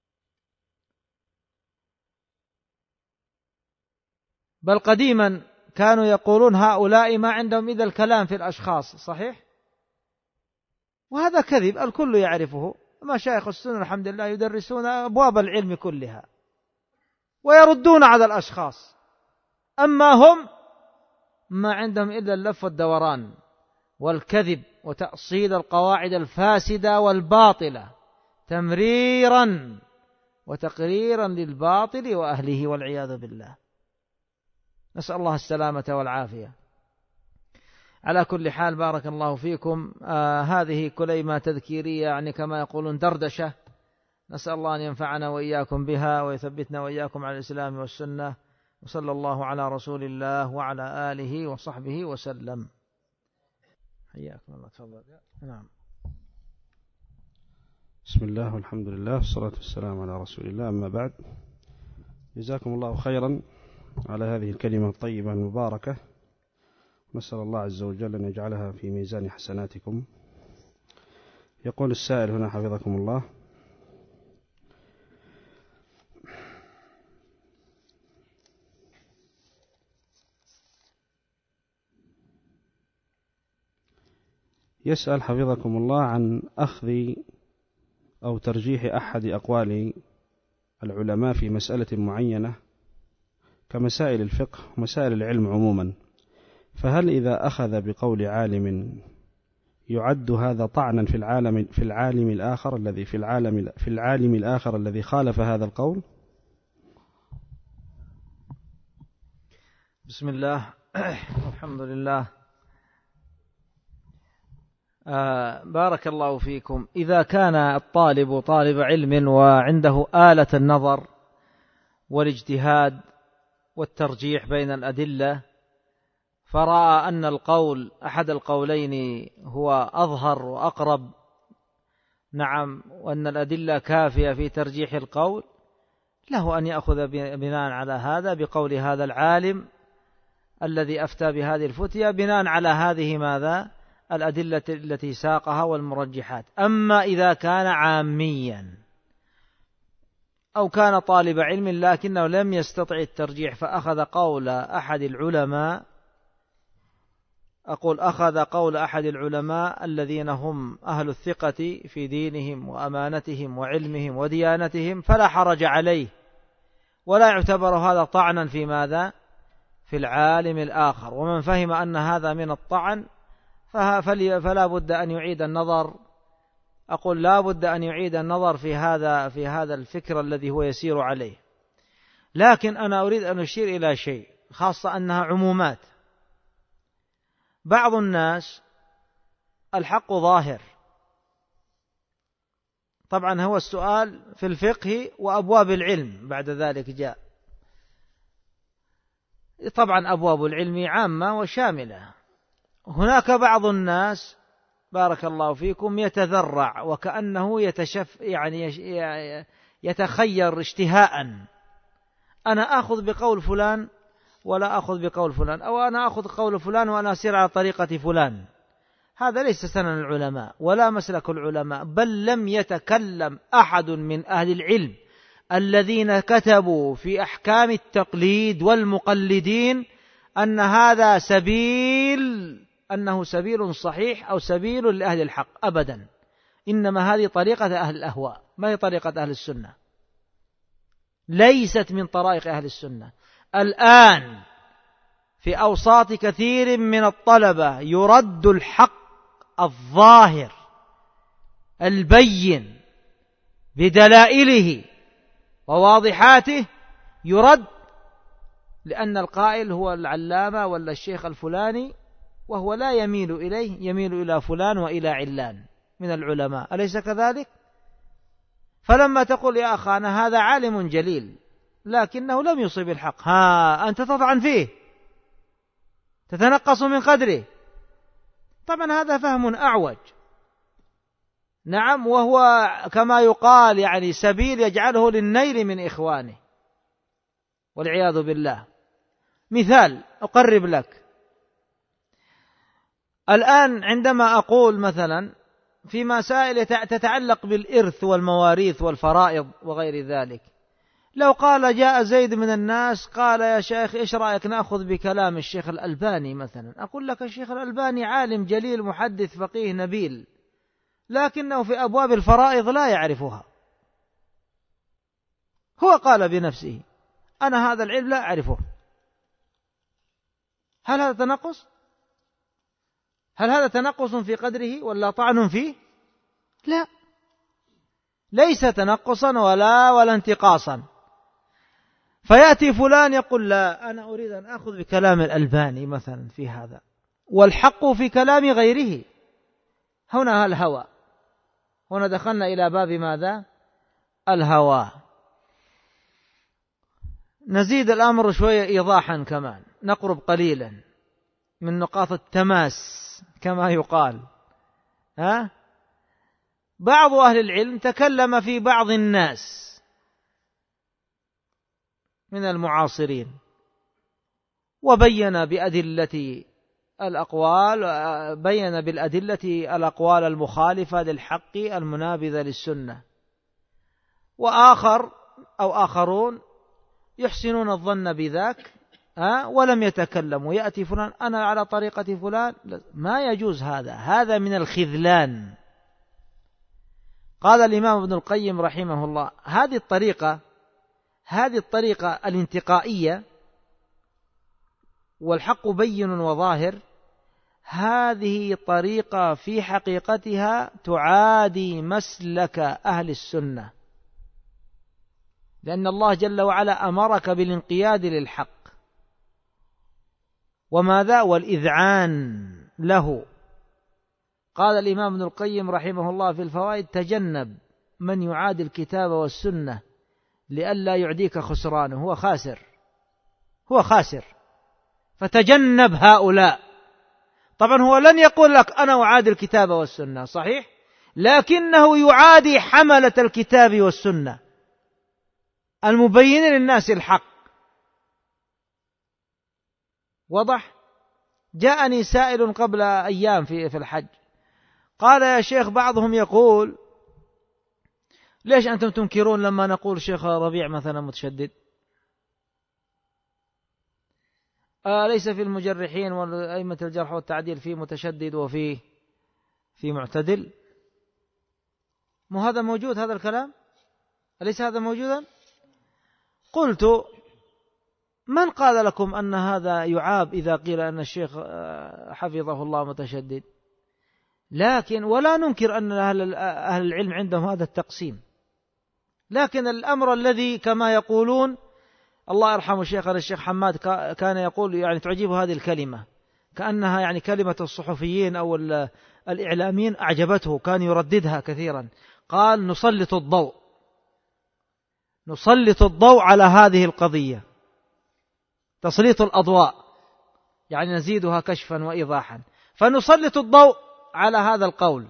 بل قديما كانوا يقولون هؤلاء ما عندهم إلا الكلام في الأشخاص، صحيح؟ وهذا كذب الكل يعرفه. مشايخ السنة الحمد لله يدرسون أبواب العلم كلها ويردون على الأشخاص، أما هم ما عندهم إلا اللف والدوران والكذب وتأصيل القواعد الفاسدة والباطلة تمريرا وتقريرا للباطل وأهله والعياذ بالله. نسأل الله السلامة والعافية. على كل حال بارك الله فيكم، هذه كليمة تذكيرية، يعني كما يقولون دردشة، نسأل الله أن ينفعنا وإياكم بها ويثبتنا وإياكم على الإسلام والسنة، وصلى الله على رسول الله وعلى آله وصحبه وسلم. حياكم الله، تفضل. نعم. بسم الله والحمد لله والصلاة والسلام على رسول الله، أما بعد، جزاكم الله خيرا على هذه الكلمة الطيبة المباركة، نسأل الله عز وجل أن يجعلها في ميزان حسناتكم. يقول السائل هنا حفظكم الله: يسأل حفظكم الله عن أخذ أو ترجيح أحد أقوال العلماء في مسألة معينة كمسائل الفقه ومسائل العلم عموما، فهل إذا أخذ بقول عالم يعد هذا طعنا في العالم الآخر الذي خالف هذا القول؟ بسم الله الحمد لله. بارك الله فيكم. إذا كان الطالب طالب علم وعنده آلة النظر والاجتهاد والترجيح بين الأدلة، فرأى أن القول أحد القولين هو أظهر وأقرب، نعم، وأن الأدلة كافية في ترجيح القول، له أن يأخذ بناء على هذا بقول هذا العالم الذي أفتى بهذه الفتية بناء على هذه ماذا؟ الأدلة التي ساقها والمرجحات. أما إذا كان عاميا أو كان طالب علم لكنه لم يستطع الترجيح فأخذ قول أحد العلماء، أقول أخذ قول أحد العلماء الذين هم أهل الثقة في دينهم وأمانتهم وعلمهم وديانتهم، فلا حرج عليه، ولا يعتبر هذا طعنا في ماذا؟ في العالم الآخر. ومن فهم أن هذا من الطعن فلا بد أن يعيد النظر، أقول لا بد أن يعيد النظر في هذا الفكر الذي هو يسير عليه. لكن أنا أريد أن أشير إلى شيء، خاصة أنها عمومات. بعض الناس الحق ظاهر، طبعا هو السؤال في الفقه وأبواب العلم بعد ذلك جاء، طبعا أبواب العلم عامة وشاملة. هناك بعض الناس بارك الله فيكم يتذرع وكأنه يتخير اشتهاء، أنا أخذ بقول فلان ولا أخذ بقول فلان، أو أنا أخذ قول فلان وأنا أسير على طريقة فلان. هذا ليس سنن العلماء ولا مسلك العلماء، بل لم يتكلم أحد من أهل العلم الذين كتبوا في أحكام التقليد والمقلدين أن هذا أنه سبيل صحيح أو سبيل لأهل الحق، أبدا. إنما هذه طريقة أهل الأهواء، ما هي طريقة أهل السنة، ليست من طرائق أهل السنة. الآن في أوساط كثير من الطلبة يرد الحق الظاهر البين بدلائله وواضحاته، يرد لأن القائل هو العلامة ولا الشيخ الفلاني، وهو لا يميل إليه، يميل إلى فلان وإلى علان من العلماء، أليس كذلك؟ فلما تقول يا أخانا هذا عالم جليل لكنه لم يصب الحق، أنت تطعن فيه، تتنقص من قدره، طبعا هذا فهم أعوج، نعم، وهو كما يقال سبيل يجعله للنيل من إخوانه والعياذ بالله. مثال أقرب لك، الآن عندما أقول مثلا في مسائل تتعلق بالإرث والمواريث والفرائض وغير ذلك، لو قال جاء زيد من الناس قال يا شيخ إيش رأيك نأخذ بكلام الشيخ الألباني مثلا، أقول لك الشيخ الألباني عالم جليل محدث فقيه نبيل، لكنه في أبواب الفرائض لا يعرفها. هو قال بنفسه أنا هذا العلم لا أعرفه. هل هذا تنقص؟ هل هذا تنقص في قدره ولا طعن فيه؟ لا، ليس تنقصا ولا انتقاصا. فيأتي فلان يقول لا أنا أريد أن أخذ بكلام الألباني مثلا في هذا، والحق في كلام غيره. هنا الهوى، هنا دخلنا إلى باب ماذا؟ الهوى. نزيد الأمر شوية إيضاحا كمان، نقرب قليلا من نقاط التماس كما يقال. بعض أهل العلم تكلم في بعض الناس من المعاصرين وبين بأدلة الأقوال، بين بالأدلة الأقوال المخالفة للحق المنابذة للسنة، وآخر أو آخرون يحسنون الظن بذاك ولم يتكلموا. يأتي فلان أنا على طريقة فلان، ما يجوز هذا من الخذلان. قال الإمام ابن القيم رحمه الله هذه الطريقة الانتقائية والحق بين وظاهر، هذه طريقة في حقيقتها تعادي مسلك أهل السنة، لأن الله جل وعلا أمرك بالانقياد للحق وماذا؟ والإذعان له. قال الإمام ابن القيم رحمه الله في الفوائد تجنب من يعادي الكتاب والسنة لئلا يعديك خسرانه، هو خاسر، فتجنب هؤلاء. طبعا هو لن يقول لك أنا أعادي الكتاب والسنة صحيح، لكنه يعادي حملة الكتاب والسنة المبينين للناس الحق. وضح؟ جاءني سائل قبل أيام في الحج قال يا شيخ بعضهم يقول ليش أنتم تنكرون لما نقول شيخ ربيع مثلا متشدد؟ ليس في المجرحين والأئمة الجرح والتعديل في متشدد وفي معتدل؟ مو هذا موجود هذا الكلام؟ أليس هذا موجودا؟ قلت من قال لكم أن هذا يعاب إذا قيل أن الشيخ حفظه الله متشدد؟ لكن ولا ننكر أن أهل العلم عندهم هذا التقسيم، لكن الأمر الذي كما يقولون الله يرحمه الشيخ حماد كان يقول يعني تعجب هذه الكلمة كأنها يعني كلمة الصحفيين أو الإعلاميين أعجبته، كان يرددها كثيرا. قال نسلط الضوء على هذه القضية، تسليط الأضواء يعني نزيدها كشفا وإيضاحا، فنسلط الضوء على هذا القول.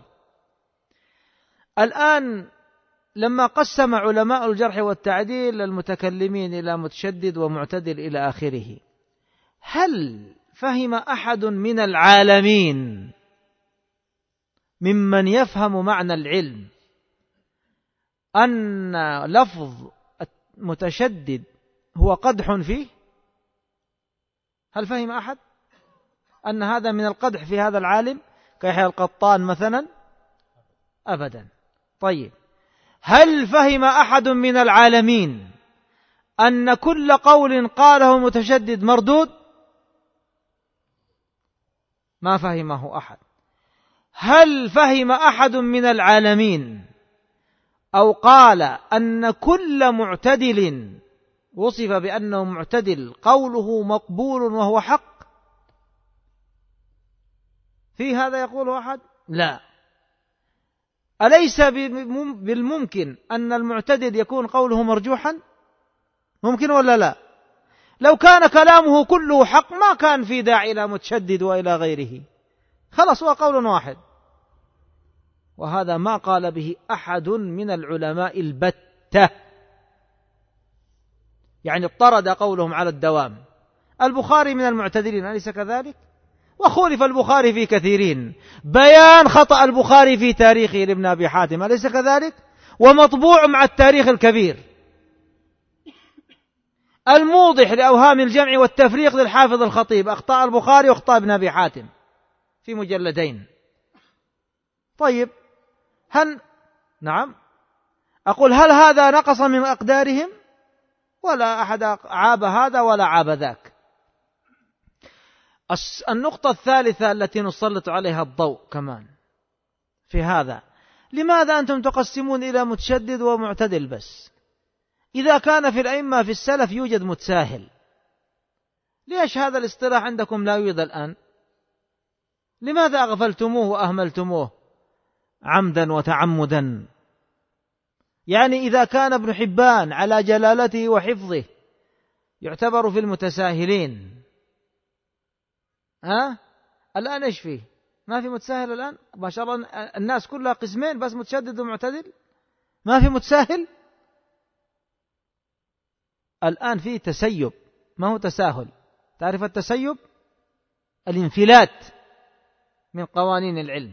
الآن لما قسم علماء الجرح والتعديل المتكلمين إلى متشدد ومعتدل إلى آخره، هل فهم أحد من العالمين ممن يفهم معنى العلم أن لفظ متشدد هو قدح فيه؟ هل فهم أحد أن هذا من القدح في هذا العالم كيحيى القطان مثلا؟ أبدا. طيب هل فهم أحد من العالمين أن كل قول قاله متشدد مردود؟ ما فهمه أحد. هل فهم أحد من العالمين أو قال أن كل معتدل وصف بأنه معتدل قوله مقبول وهو حق؟ في هذا يقول أحد؟ لا. أليس بالممكن أن المعتدل يكون قوله مرجوحا؟ ممكن ولا لا؟ لو كان كلامه كله حق ما كان في داعي إلى متشدد وإلى غيره، خلص هو قول واحد. وهذا ما قال به أحد من العلماء البتة، يعني اضطرد قولهم على الدوام. البخاري من المعتدلين أليس كذلك؟ وخولف البخاري في كثيرين، بيان خطأ البخاري في تاريخه لابن أبي حاتم أليس كذلك؟ ومطبوع مع التاريخ الكبير. الموضح لأوهام الجمع والتفريق للحافظ الخطيب، أخطاء البخاري وأخطاء ابن أبي حاتم في مجلدين. طيب نعم أقول هل هذا نقص من أقدارهم؟ ولا أحد عاب هذا ولا عاب ذاك. النقطة الثالثة التي نسلط عليها الضوء كمان في هذا، لماذا أنتم تقسمون إلى متشدد ومعتدل بس؟ إذا كان في الأئمة في السلف يوجد متساهل، ليش هذا الاصطلاح عندكم لا يوجد الآن؟ لماذا أغفلتموه وأهملتموه عمدا وتعمدا؟ يعني إذا كان ابن حبان على جلالته وحفظه يعتبر في المتساهلين، الآن إيش فيه؟ ما في متساهل الآن؟ ما شاء الله الناس كلها قسمين بس، متشدد ومعتدل، ما في متساهل. الآن في تسيب، ما هو تساهل. تعرف التسيب؟ الانفلات من قوانين العلم.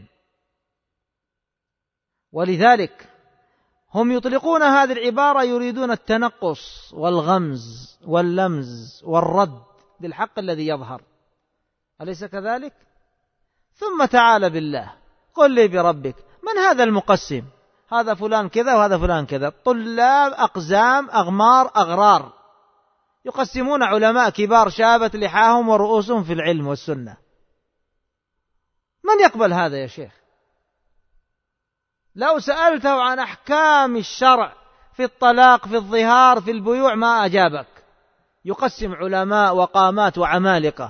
ولذلك هم يطلقون هذه العبارة يريدون التنقص والغمز واللمز والرد للحق الذي يظهر، أليس كذلك؟ ثم تعالى بالله قل لي بربك من هذا المقسم؟ هذا فلان كذا وهذا فلان كذا، طلاب أقزام أغمار أغرار يقسمون علماء كبار شابت لحاهم ورؤوسهم في العلم والسنة. من يقبل هذا يا شيخ؟ لو سألته عن أحكام الشرع في الطلاق في الظهار في البيوع ما أجابك. يقسم علماء وقامات وعمالقة.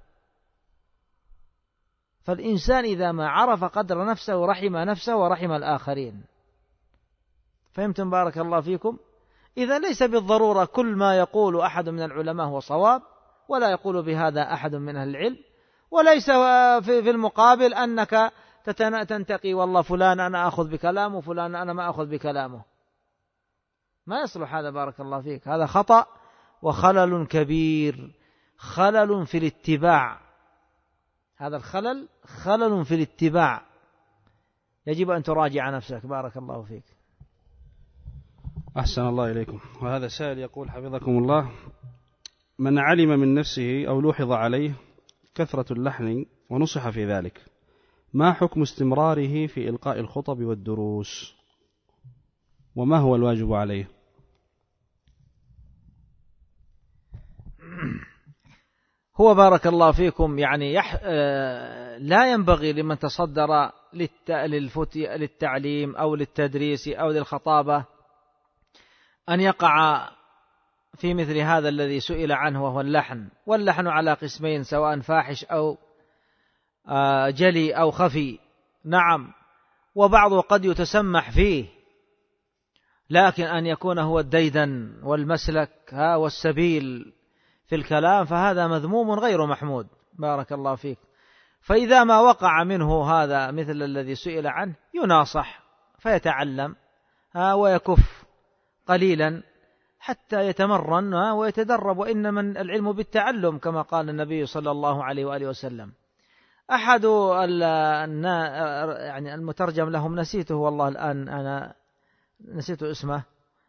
فالإنسان إذا ما عرف قدر نفسه رحم نفسه ورحم الآخرين. فهمتم بارك الله فيكم؟ إذا ليس بالضرورة كل ما يقول أحد من العلماء هو صواب، ولا يقول بهذا أحد من أهل العلم، وليس في المقابل أنك تنتقي والله فلان أنا أخذ بكلامه وفلان أنا ما أخذ بكلامه. ما يصلح هذا بارك الله فيك، هذا خطأ وخلل كبير، خلل في الاتباع. هذا الخلل خلل في الاتباع، يجب أن تراجع نفسك بارك الله فيك. أحسن الله إليكم. وهذا سائل يقول حفظكم الله: من علم من نفسه أو لوحظ عليه كثرة اللحن ونصح في ذلك، ما حكم استمراره في إلقاء الخطب والدروس، وما هو الواجب عليه؟ هو بارك الله فيكم يعني لا ينبغي لمن تصدر للتعليم أو للتدريس أو للخطابة أن يقع في مثل هذا الذي سئل عنه وهو اللحن. واللحن على قسمين، سواء فاحش أو جلي أو خفي. نعم، وبعضه قد يتسمح فيه، لكن أن يكون هو الديدن والمسلك والسبيل في الكلام فهذا مذموم غير محمود بارك الله فيك. فإذا ما وقع منه هذا مثل الذي سئل عنه يناصح فيتعلم ويكف قليلا حتى يتمرن ويتدرب، وإنما العلم بالتعلم كما قال النبي صلى الله عليه وآله وسلم. أحد يعني المترجم لهم نسيته والله الآن، أنا نسيت اسمه،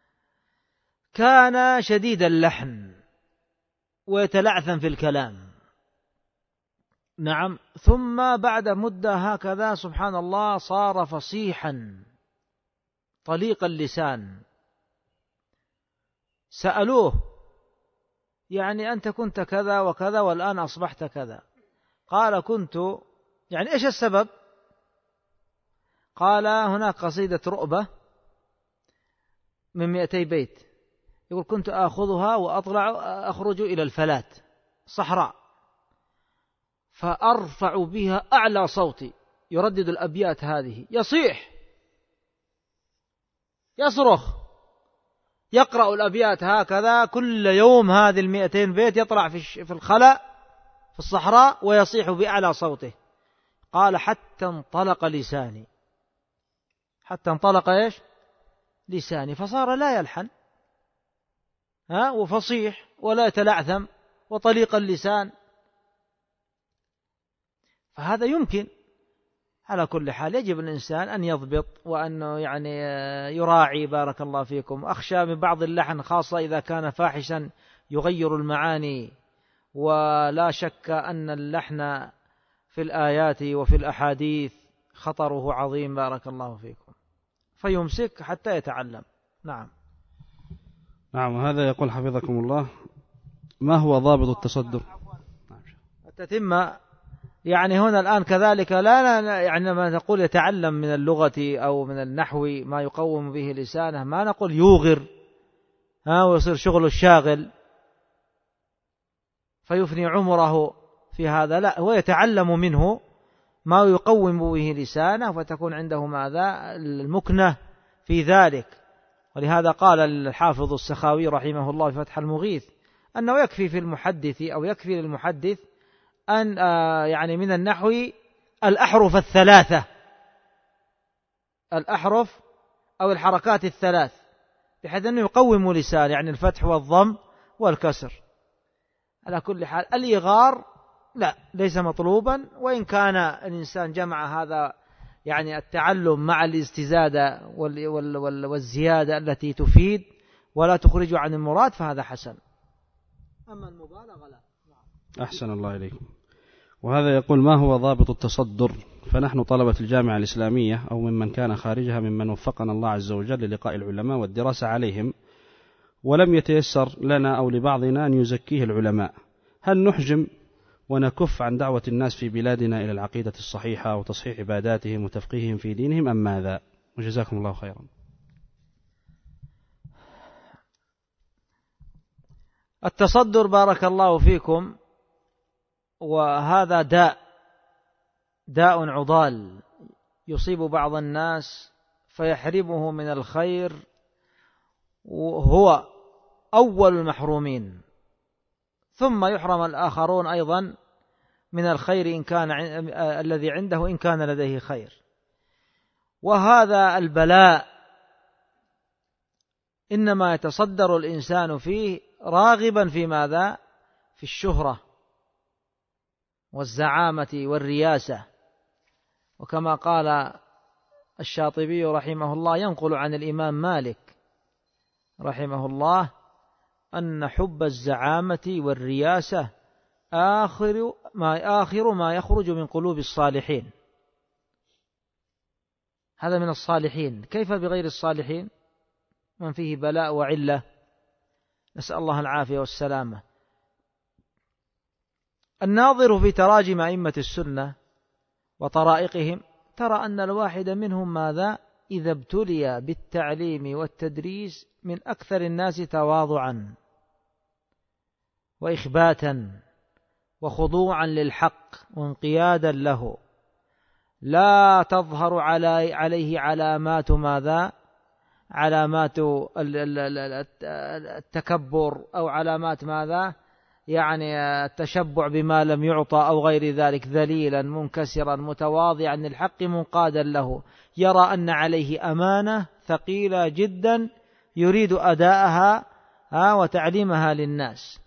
كان شديد اللحن ويتلعثم في الكلام. نعم، ثم بعد مدة هكذا سبحان الله صار فصيحا طليق اللسان. سألوه يعني أنت كنت كذا وكذا والآن أصبحت كذا. قال كنت، يعني إيش السبب؟ قال هناك قصيدة رؤبة من 200 بيت، يقول كنت آخذها وأطلع أخرج إلى الفلات صحراء فأرفع بها أعلى صوتي، يردد الأبيات هذه، يصيح يصرخ يقرأ الأبيات هكذا كل يوم، هذه 200 بيت يطلع في الخلاء في الصحراء ويصيح بأعلى صوته. قال حتى انطلق لساني، حتى انطلق إيش؟ لساني، فصار لا يلحن وفصيح ولا يتلعثم وطليق اللسان. فهذا يمكن. على كل حال يجب الإنسان أن يضبط وأنه يعني يراعي بارك الله فيكم. أخشى من بعض اللحن خاصة إذا كان فاحشا يغير المعاني. ولا شك أن اللحن في الآيات وفي الأحاديث خطره عظيم بارك الله فيكم، فيمسك حتى يتعلم. نعم. نعم. هذا يقول حفظكم الله: ما هو ضابط التصدر؟ التتمة يعني هنا الآن كذلك لا يعني لما نقول يتعلم من اللغة أو من النحو ما يقوم به لسانه، ما نقول يوغر ويصير شغله الشاغل فيفني عمره في هذا، لا، هو يتعلم منه ما يقوم به لسانه فتكون عنده ماذا المكنة في ذلك. ولهذا قال الحافظ السخاوي رحمه الله في فتح المغيث أنه يكفي في المحدث أو يكفي للمحدث أن يعني من النحو الأحرف الثلاثة، الأحرف أو الحركات الثلاث، بحيث أنه يقوم لسان، يعني الفتح والضم والكسر. على كل حال الإغار لا، ليس مطلوبا، وإن كان الإنسان جمع هذا يعني التعلم مع الاستزادة والزيادة التي تفيد ولا تخرج عن المراد فهذا حسن. أما المبالغة لا. أحسن الله إليكم. وهذا يقول: ما هو ضابط التصدر؟ فنحن طلبة الجامعة الإسلامية أو ممن كان خارجها ممن وفقنا الله عز وجل للقاء العلماء والدراسة عليهم، ولم يتيسر لنا أو لبعضنا أن يزكيه العلماء، هل نحجم ونكف عن دعوة الناس في بلادنا إلى العقيدة الصحيحة وتصحيح عباداتهم وتفقيههم في دينهم، أم ماذا؟ وجزاكم الله خيرا. التصدر بارك الله فيكم، وهذا داء عضال يصيب بعض الناس فيحرمه من الخير، وهو أول المحرومين، ثم يحرم الآخرون أيضا من الخير إن كان الذي عنده إن كان لديه خير. وهذا البلاء إنما يتصدر الإنسان فيه راغبا في ماذا؟ في الشهرة والزعامة والرياسة. وكما قال الشاطبي رحمه الله ينقل عن الإمام مالك رحمه الله أن حب الزعامة والرياسة آخر ما يخرج من قلوب الصالحين. هذا من الصالحين، كيف بغير الصالحين من فيه بلاء وعلة؟ نسأل الله العافية والسلامة. الناظر في تراجم أئمة السنة وطرائقهم ترى أن الواحد منهم ماذا؟ إذا ابتلي بالتعليم والتدريس من أكثر الناس تواضعا وإخباتا وخضوعا للحق وانقيادا له، لا تظهر عليه علامات ماذا؟ علامات التكبر أو علامات ماذا؟ يعني التشبع بما لم يعطى أو غير ذلك، ذليلا منكسرا متواضعا للحق منقادا له، يرى أن عليه أمانة ثقيلة جدا يريد أداءها وتعليمها للناس.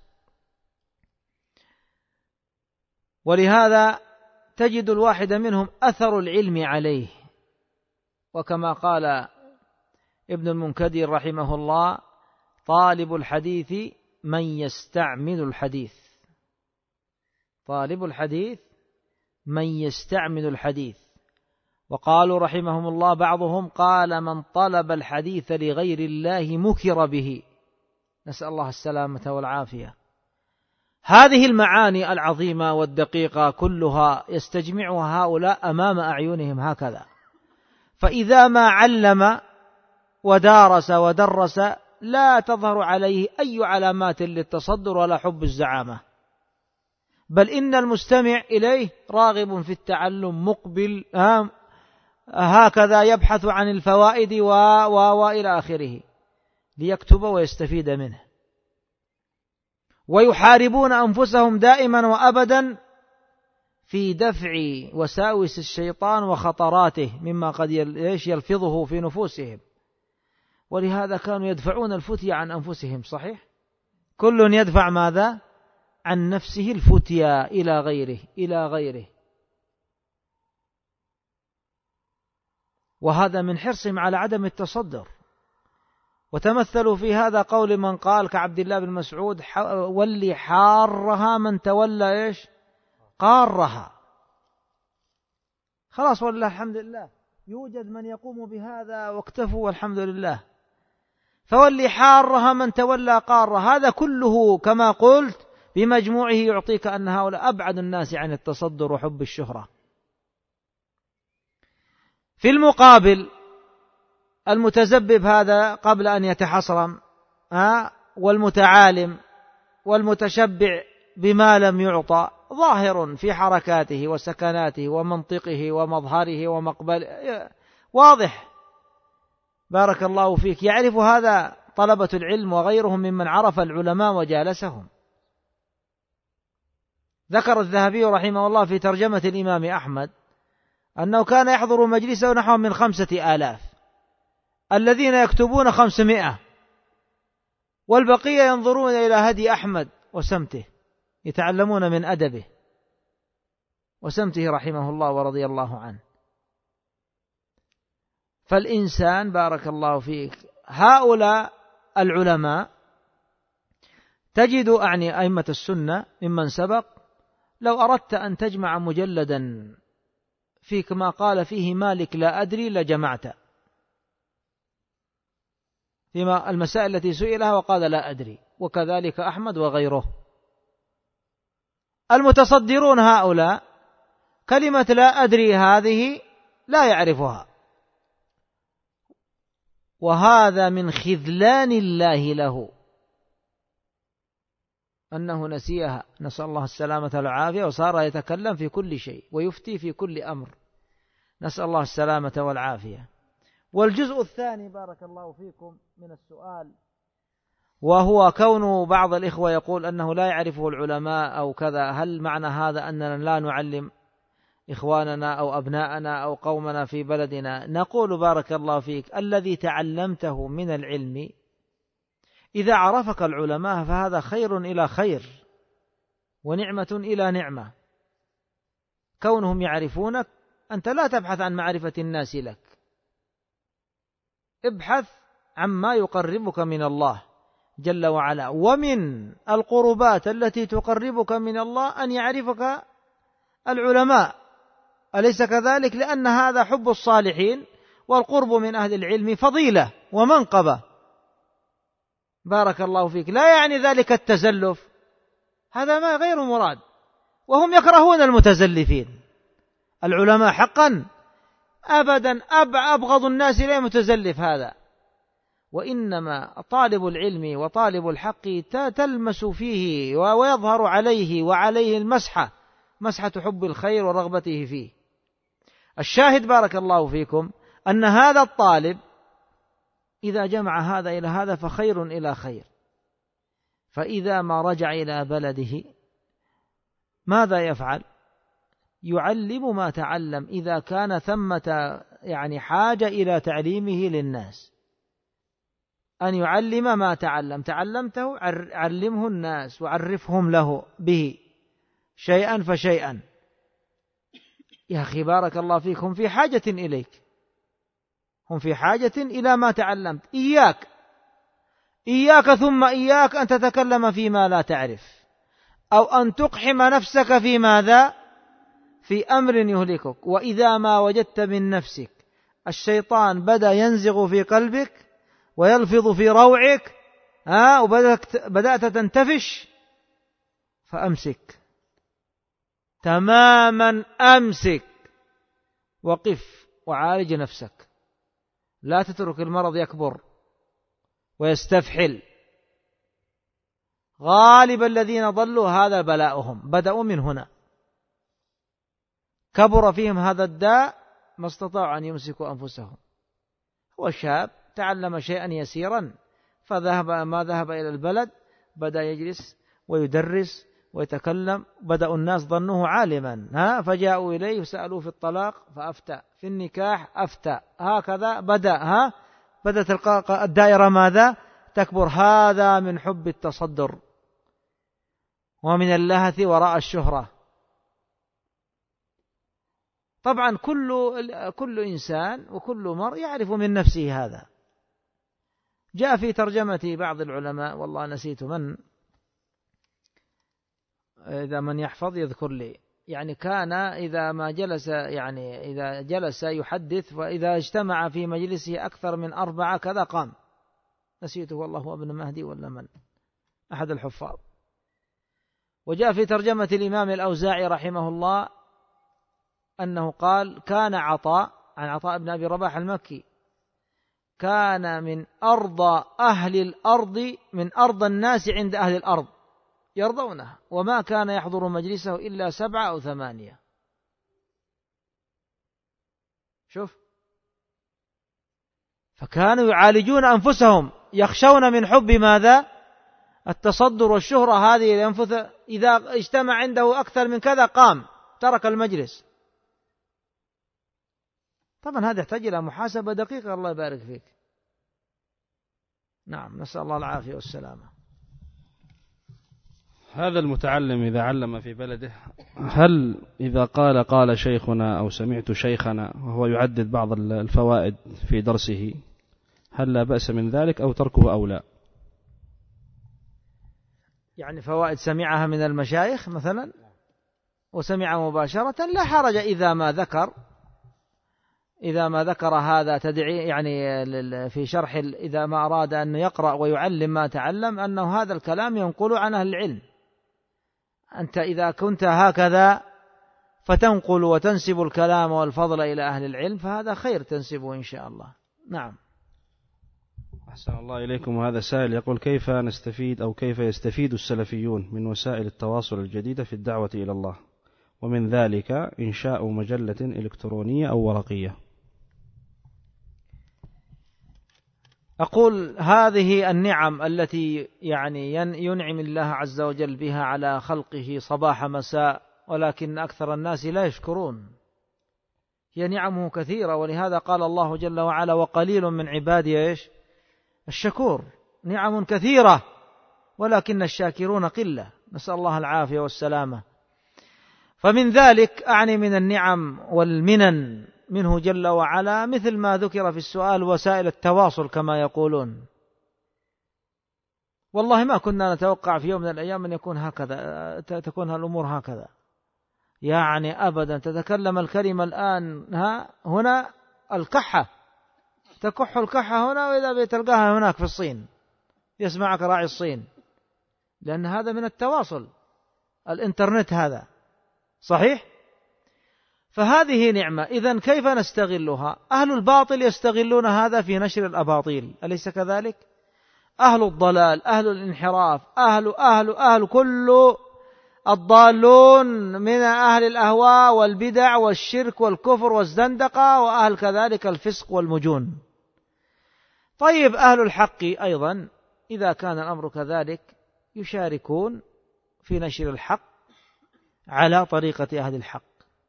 ولهذا تجد الواحد منهم أثر العلم عليه، وكما قال ابن المنكدر رحمه الله: طالب الحديث من يستعمل الحديث. طالب الحديث من يستعمل الحديث. وقالوا رحمهم الله بعضهم قال: من طلب الحديث لغير الله مكر به. نسأل الله السلامة والعافية. هذه المعاني العظيمة والدقيقة كلها يستجمعها هؤلاء أمام أعينهم هكذا، فإذا ما علم ودارس ودرس لا تظهر عليه أي علامات للتصدر ولا حب الزعامة، بل إن المستمع إليه راغب في التعلم مقبل هكذا يبحث عن الفوائد وإلى آخره ليكتب ويستفيد منه. ويحاربون أنفسهم دائما وأبدا في دفع وساوس الشيطان وخطراته مما قد يلفظه في نفوسهم. ولهذا كانوا يدفعون الفتية عن أنفسهم، صحيح؟ كل يدفع ماذا؟ عن نفسه الفتية إلى غيره. وهذا من حرصهم على عدم التصدر. وتمثلوا في هذا قول من قال كعبد الله بن مسعود ولي حارها من تولى إيش قارها. خلاص والله الحمد لله يوجد من يقوم بهذا واكتفوا والحمد لله. فولي حارها من تولى قارها، هذا كله كما قلت بمجموعه يعطيك أن هؤلاء أبعد الناس عن التصدر وحب الشهرة. في المقابل المتزبب هذا قبل أن يتحصرم والمتعالم والمتشبع بما لم يعطى ظاهر في حركاته وسكناته ومنطقه ومظهره ومقبله واضح. بارك الله فيك. يعرف هذا طلبة العلم وغيرهم ممن عرف العلماء وجالسهم. ذكر الذهبي رحمه الله في ترجمة الإمام أحمد أنه كان يحضر مجلسه نحو من 5000، الذين يكتبون 500، والبقية ينظرون إلى هدي أحمد وسمته، يتعلمون من أدبه وسمته رحمه الله ورضي الله عنه. فالإنسان بارك الله فيك هؤلاء العلماء تجد أئمة السنة ممن سبق لو أردت أن تجمع مجلدا في كما قال فيه مالك لا أدري لجمعت، فيما المسائل التي سئلها وقال لا أدري، وكذلك أحمد وغيره. المتصدرون هؤلاء كلمة لا أدري هذه لا يعرفها، وهذا من خذلان الله له أنه نسيها، نسأل الله السلامة والعافية، وصار يتكلم في كل شيء ويفتي في كل أمر، نسأل الله السلامة والعافية. والجزء الثاني بارك الله فيكم من السؤال، وهو كون بعض الإخوة يقول أنه لا يعرفه العلماء أو كذا، هل معنى هذا أننا لا نعلم إخواننا أو أبناءنا أو قومنا في بلدنا؟ نقول بارك الله فيك الذي تعلمته من العلم إذا عرفك العلماء فهذا خير إلى خير ونعمة إلى نعمة. كونهم يعرفونك أنت لا تبحث عن معرفة الناس لك، ابحث عما يقربك من الله جل وعلا. ومن القربات التي تقربك من الله أن يعرفك العلماء، أليس كذلك؟ لأن هذا حب الصالحين والقرب من أهل العلم فضيلة ومنقبة. بارك الله فيك. لا يعني ذلك التزلف، هذا ما غير مراد، وهم يكرهون المتزلفين. العلماء حقا أبدا أبغض الناس إليه متزلف هذا، وإنما طالب العلم وطالب الحق تلمس فيه ويظهر عليه وعليه المسحة، مسحة حب الخير ورغبته فيه. الشاهد بارك الله فيكم أن هذا الطالب إذا جمع هذا إلى هذا فخير إلى خير. فإذا ما رجع إلى بلده ماذا يفعل؟ يعلم ما تعلم إذا كان ثمة حاجة إلى تعليمه للناس، أن يعلم ما تعلمته علمه الناس وعرفهم له به شيئا فشيئا. يا أخي بارك الله فيك، هم في حاجة إليك، هم في حاجة إلى ما تعلمت. إياك ثم إياك أن تتكلم فيما لا تعرف، أو أن تقحم نفسك في ماذا؟ في أمر يهلكك. وإذا ما وجدت من نفسك الشيطان بدأ ينزغ في قلبك ويلفظ في روعك وبدأت تنتفش، فأمسك تماما، أمسك وقف وعالج نفسك. لا تترك المرض يكبر ويستفحل. غالب الذين ضلوا هذا بلاؤهم، بدأوا من هنا، كبر فيهم هذا الداء ما استطاعوا أن يمسكوا أنفسهم. هو شاب تعلم شيئا يسيرا ما ذهب إلى البلد، بدأ يجلس ويدرس ويتكلم، بدأ الناس ظنوه عالما، فجاءوا إليه وسألوه في الطلاق فأفتى، في النكاح أفتى، هكذا بدأت الدائرة ماذا؟ تكبر. هذا من حب التصدر ومن اللهث وراء الشهرة. طبعا كل إنسان وكل مرء يعرف من نفسه هذا. جاء في ترجمة بعض العلماء، والله نسيت من، إذا من يحفظ يذكر لي، يعني كان إذا ما جلس، يعني إذا جلس يحدث، وإذا اجتمع في مجلسه أكثر من 4 كذا قام. نسيته والله، هو ابن مهدي ولا من، أحد الحفاظ. وجاء في ترجمة الإمام الأوزاعي رحمه الله أنه قال: كان عطاء، عن عطاء بن أبي رباح المكي، كان من أرضى أهل الأرض، من أرضى الناس عند أهل الأرض يرضونه، وما كان يحضر مجلسه إلا 7 أو 8. شوف، فكانوا يعالجون أنفسهم، يخشون من حب ماذا؟ التصدر والشهرة هذه الأنفس. إذا اجتمع عنده أكثر من كذا قام، ترك المجلس. طبعا هذا يحتاج إلى محاسبة دقيقة، الله يبارك فيك. نعم، نسأل الله العافية والسلامة. هذا المتعلم إذا علم في بلده، هل إذا قال شيخنا أو سمعت شيخنا وهو يعدد بعض الفوائد في درسه، هل لا بأس من ذلك أو تركه أو لا؟ يعني فوائد سمعها من المشايخ مثلا وسمع مباشرة، لا حرج إذا ما ذكر هذا تدعي، يعني في شرح إذا ما أراد أن يقرأ ويعلم ما تعلم، أنه هذا الكلام ينقل عن أهل العلم. أنت إذا كنت هكذا فتنقل وتنسب الكلام والفضل إلى أهل العلم، فهذا خير تنسبه إن شاء الله. نعم. أحسن الله إليكم. وهذا سائل يقول: كيف نستفيد أو كيف يستفيد السلفيون من وسائل التواصل الجديدة في الدعوة إلى الله، ومن ذلك إنشاء مجلة إلكترونية أو ورقية؟ أقول هذه النعم التي يعني ينعم الله عز وجل بها على خلقه صباح مساء، ولكن أكثر الناس لا يشكرون. هي نعمه كثيرة، ولهذا قال الله جل وعلا: وقليل من عبادي الشكور. نعم كثيرة ولكن الشاكرون قلة، نسأل الله العافية والسلامة. فمن ذلك، أعني من النعم والمنن منه جل وعلا، مثل ما ذكر في السؤال، وسائل التواصل كما يقولون. والله ما كنا نتوقع في يوم من الأيام أن يكون هكذا، تكون الأمور هكذا، يعني أبدا. تتكلم الكلمة الآن هنا الكحة، تكح الكحة هنا، وإذا بتلقاها هناك في الصين، يسمعك راعي الصين، لأن هذا من التواصل، الإنترنت هذا صحيح. فهذه نعمة. إذن كيف نستغلها؟ أهل الباطل يستغلون هذا في نشر الأباطيل، أليس كذلك؟ أهل الضلال، أهل الانحراف، أهل كل الضالون من أهل الأهواء والبدع والشرك والكفر والزندقة، وأهل كذلك الفسق والمجون. طيب، أهل الحق أيضا إذا كان الأمر كذلك يشاركون في نشر الحق على طريقة أهل الحق،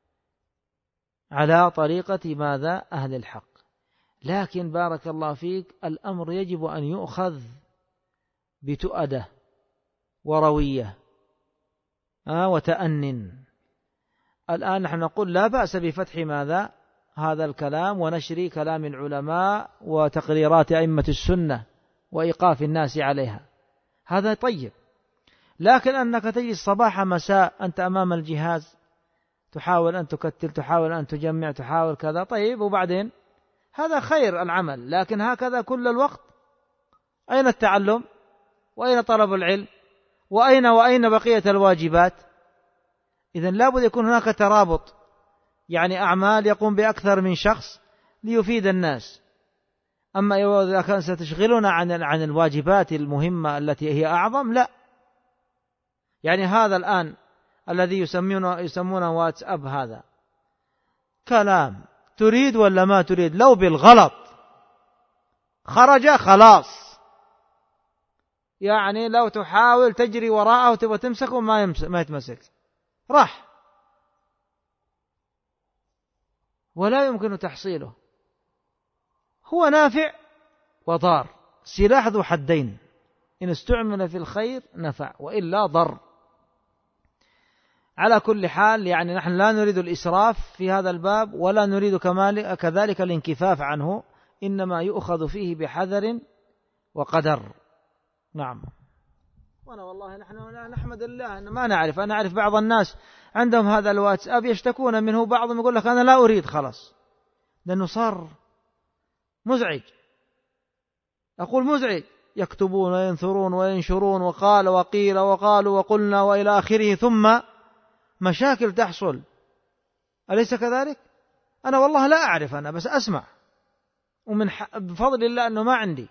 على طريقة ماذا؟ أهل الحق. لكن بارك الله فيك، الأمر يجب أن يؤخذ بتؤدة وروية وتأنٍ. الآن نحن نقول لا بأس بفتح ماذا؟ هذا الكلام ونشر كلام العلماء وتقريرات أئمة السنة وإيقاف الناس عليها، هذا طيب. لكن أنك تجلس صباح مساء أنت أمام الجهاز، تحاول أن تكتل، تحاول أن تجمع، تحاول كذا، طيب، وبعدين هذا خير العمل، لكن هكذا كل الوقت، أين التعلم؟ وأين طلب العلم؟ وأين بقية الواجبات؟ إذن لابد يكون هناك ترابط، يعني أعمال يقوم بأكثر من شخص ليفيد الناس. أما إذا كان ستشغلنا عن الواجبات المهمة التي هي أعظم، لا. يعني هذا الآن الذي يسمونه واتساب، هذا كلام تريد ولا ما تريد، لو بالغلط خرج خلاص، يعني لو تحاول تجري وراءه وتبغى تمسكه ما يتمسك، راح، ولا يمكن تحصيله. هو نافع وضار، سلاح ذو حدين، إن استعمل في الخير نفع وإلا ضر. على كل حال، يعني نحن لا نريد الإسراف في هذا الباب، ولا نريد كذلك الانكفاف عنه، إنما يؤخذ فيه بحذر وقدر. نعم. وأنا والله نحن نحمد الله أن ما نعرف. أنا أعرف بعض الناس عندهم هذا الواتساب يشتكون منه، بعضهم يقول لك أنا لا أريد خلاص، لأنه صار مزعج. أقول مزعج، يكتبون وينثرون وينشرون وقال وقيل وقالوا وقلنا وإلى آخره، ثم مشاكل تحصل. أليس كذلك؟ أنا والله لا أعرف، أنا بس أسمع، ومن بفضل الله أنه ما عندي،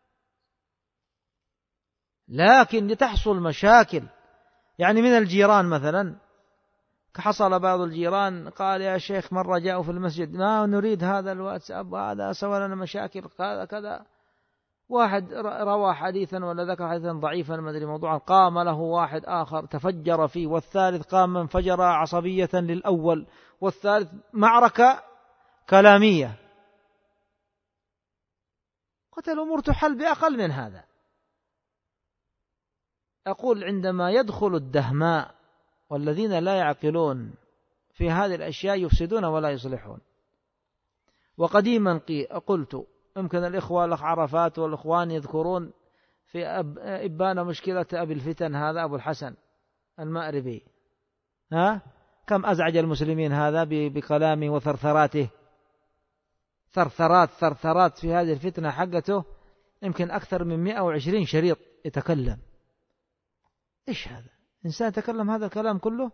لكن لتحصل مشاكل. يعني من الجيران مثلا، حصل بعض الجيران قال يا شيخ مرة جاءوا في المسجد ما نريد هذا الواتساب، هذا سوى لنا مشاكل كذا كذا. واحد روى حديثا ولا ذكر حديثا ضعيفا ما أدري موضوعا، قام له واحد آخر تفجر فيه، والثالث قام انفجر عصبية للأول، والثالث معركة كلامية. قلت الأمور تحل بأقل من هذا. أقول عندما يدخل الدهماء والذين لا يعقلون في هذه الأشياء يفسدون ولا يصلحون. وقديما قلت يمكن الإخوة الأخ عرفات والإخوان يذكرون في إبان مشكلة أبي الفتن هذا أبو الحسن المأربي، كم أزعج المسلمين هذا بكلامه وثرثراته، ثرثرات في هذه الفتنة حقته، يمكن أكثر من 120 شريط يتكلم. إيش هذا؟ إنسان يتكلم هذا الكلام كله،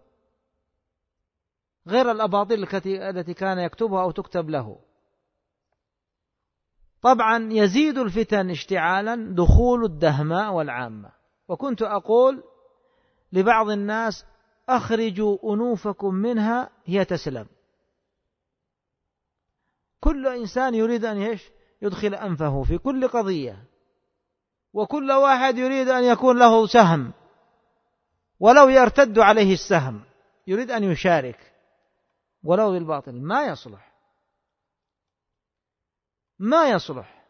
غير الأباطيل التي كان يكتبها أو تكتب له. طبعا يزيد الفتن اشتعالا دخول الدهماء والعامة. وكنت أقول لبعض الناس أخرجوا أنوفكم منها هي تسلم. كل إنسان يريد أن يدخل أنفه في كل قضية، وكل واحد يريد أن يكون له سهم، ولو يرتد عليه السهم يريد أن يشارك ولو بالباطل. ما يصلح، ما يصلح.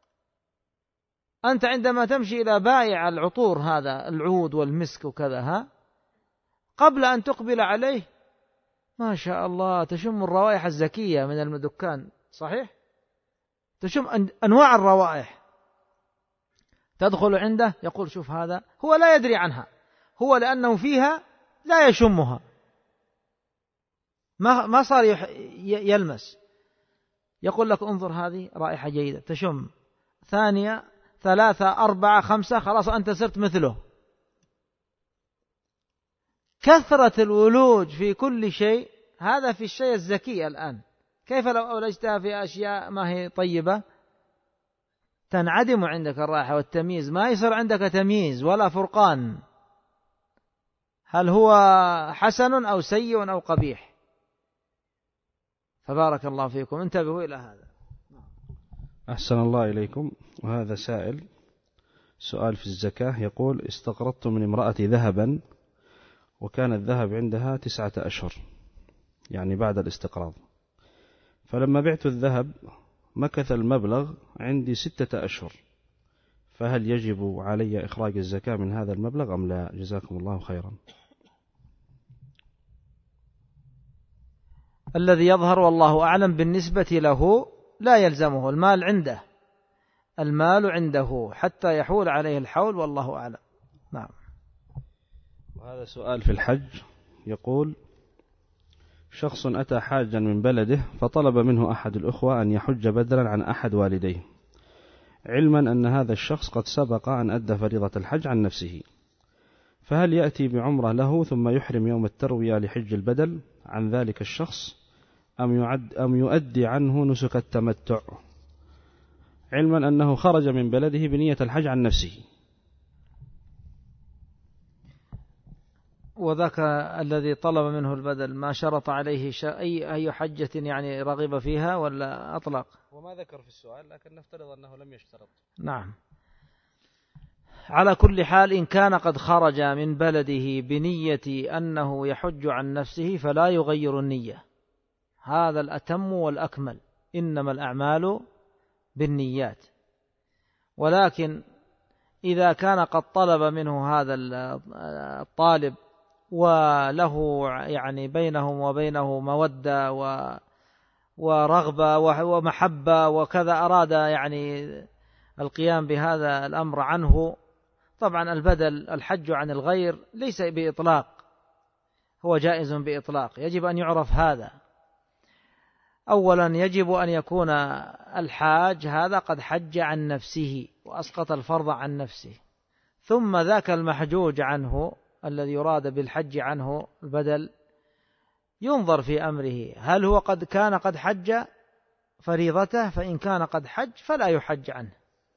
أنت عندما تمشي إلى بائع العطور هذا العود والمسك وكذا، قبل أن تقبل عليه ما شاء الله تشم الروائح الزكية من الدكان، صحيح؟ تشم أنواع الروائح. تدخل عنده يقول شوف هذا، هو لا يدري عنها، هو لأنه فيها لا يشمها، ما صار يلمس. يقول لك انظر هذه رائحة جيدة، تشم ثانية 3 4 5 خلاص أنت صرت مثله. كثرة الولوج في كل شيء، هذا في الشيء الزكي الآن. كيف لو أولجتها في أشياء ما هي طيبة؟ تنعدم عندك الرائحة والتمييز، ما يصير عندك تمييز ولا فرقان، هل هو حسن أو سيء أو قبيح. فبارك الله فيكم، انتبهوا إلى هذا. أحسن الله إليكم. وهذا سؤال في الزكاة، يقول استقرضت من امرأتي ذهبا، وكان الذهب عندها 9 أشهر، يعني بعد الاستقراض، فلما بعت الذهب مكث المبلغ عندي 6 أشهر، فهل يجب علي إخراج الزكاة من هذا المبلغ أم لا؟ جزاكم الله خيرا. الذي يظهر والله أعلم بالنسبة له لا يلزمه، المال عنده حتى يحول عليه الحول، والله أعلم. نعم. وهذا سؤال في الحج، يقول شخص أتى حاجا من بلده فطلب منه أحد الأخوة أن يحج بدلا عن أحد والديه، علما أن هذا الشخص قد سبق أن أدى فريضة الحج عن نفسه، فهل يأتي بعمرة له ثم يحرم يوم التروية لحج البدل عن ذلك الشخص، أم يؤدي عنه نسك التمتع، علما أنه خرج من بلده بنية الحج عن نفسه؟ وذاك الذي طلب منه البدل ما شرط عليه أي حجة يعني رغب فيها ولا أطلق؟ وما ذكر في السؤال، لكن نفترض أنه لم يشترط. نعم. على كل حال، إن كان قد خرج من بلده بنية أنه يحج عن نفسه فلا يغير النية، هذا الأتم والأكمل، إنما الأعمال بالنيات. ولكن إذا كان قد طلب منه هذا الطالب وله يعني بينهم وبينه مودة ورغبة ومحبة وكذا، أراد يعني القيام بهذا الأمر عنه. طبعا البدل الحج عن الغير ليس بإطلاق، هو جائز بإطلاق، يجب أن يعرف هذا. أولا يجب أن يكون الحاج هذا قد حج عن نفسه وأسقط الفرض عن نفسه، ثم ذاك المحجوج عنه الذي يراد بالحج عنه البدل ينظر في أمره، هل هو قد حج فريضته؟ فإن كان قد حج فلا يحج عنه،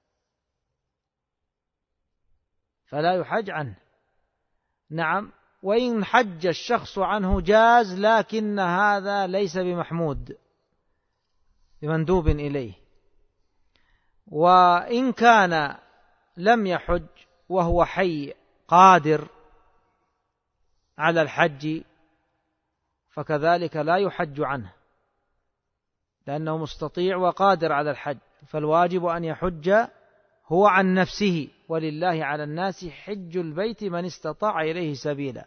فلا يحج عنه. نعم، وإن حج الشخص عنه جاز، لكن هذا ليس بمحمود بمندوب إليه. وإن كان لم يحج وهو حي قادر على الحج فكذلك لا يحج عنه، لأنه مستطيع وقادر على الحج، فالواجب أن يحج هو عن نفسه، ولله على الناس حج البيت من استطاع إليه سبيلا.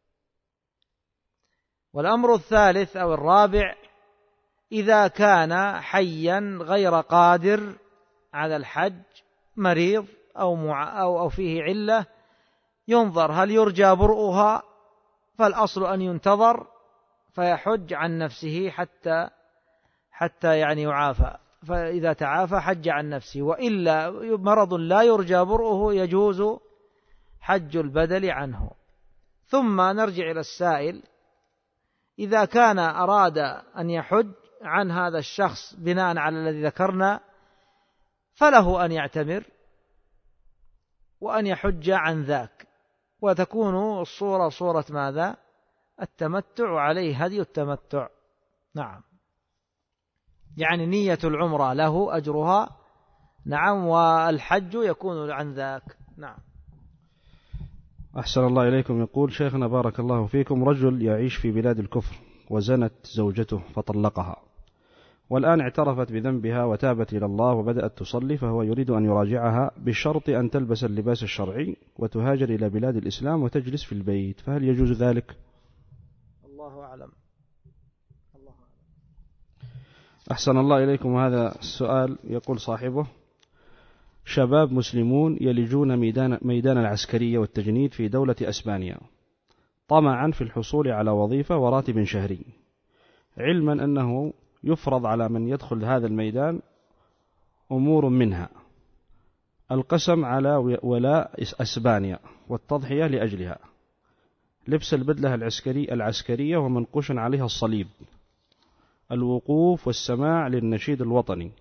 والأمر الثالث أو الرابع، إذا كان حيا غير قادر على الحج، مريض أو فيه علة، ينظر هل يرجى برؤها، فالأصل أن ينتظر فيحج عن نفسه حتى يعني يعافى، فإذا تعافى حج عن نفسه، وإلا مرض لا يرجى برؤه يجوز حج البدل عنه. ثم نرجع إلى السائل، إذا كان أراد أن يحج عن هذا الشخص بناء على الذي ذكرنا، فله أن يعتمر وأن يحج عن ذاك، وتكون الصورة صورة ماذا؟ التمتع، عليه هدي التمتع. نعم، يعني نية العمرة له أجرها، نعم، والحج يكون عن ذاك. نعم. أحسن الله إليكم. يقول شيخنا بارك الله فيكم، رجل يعيش في بلاد الكفر وزنت زوجته فطلقها، والآن اعترفت بذنبها وتابت إلى الله وبدأت تصلي، فهو يريد أن يراجعها بشرط أن تلبس اللباس الشرعي وتهاجر إلى بلاد الإسلام وتجلس في البيت، فهل يجوز ذلك؟ الله أعلم. أحسن الله إليكم. هذا السؤال يقول صاحبه: شباب مسلمون يلجون ميدان العسكرية والتجنيد في دولة أسبانيا طمعا في الحصول على وظيفة وراتب شهري، علما أنه يفرض على من يدخل هذا الميدان أمور منها القسم على ولاء أسبانيا والتضحية لأجلها، لبس البدلة العسكرية ومنقوش عليها الصليب، الوقوف والسماع للنشيد الوطني،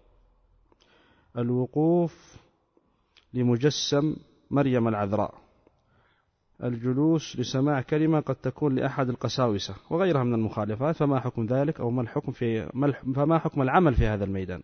الوقوف لمجسم مريم العذراء، الجلوس لسماع كلمة قد تكون لأحد القساوسة، وغيرها من المخالفات. فما حكم ذلك، أو فما حكم العمل في هذا الميدان؟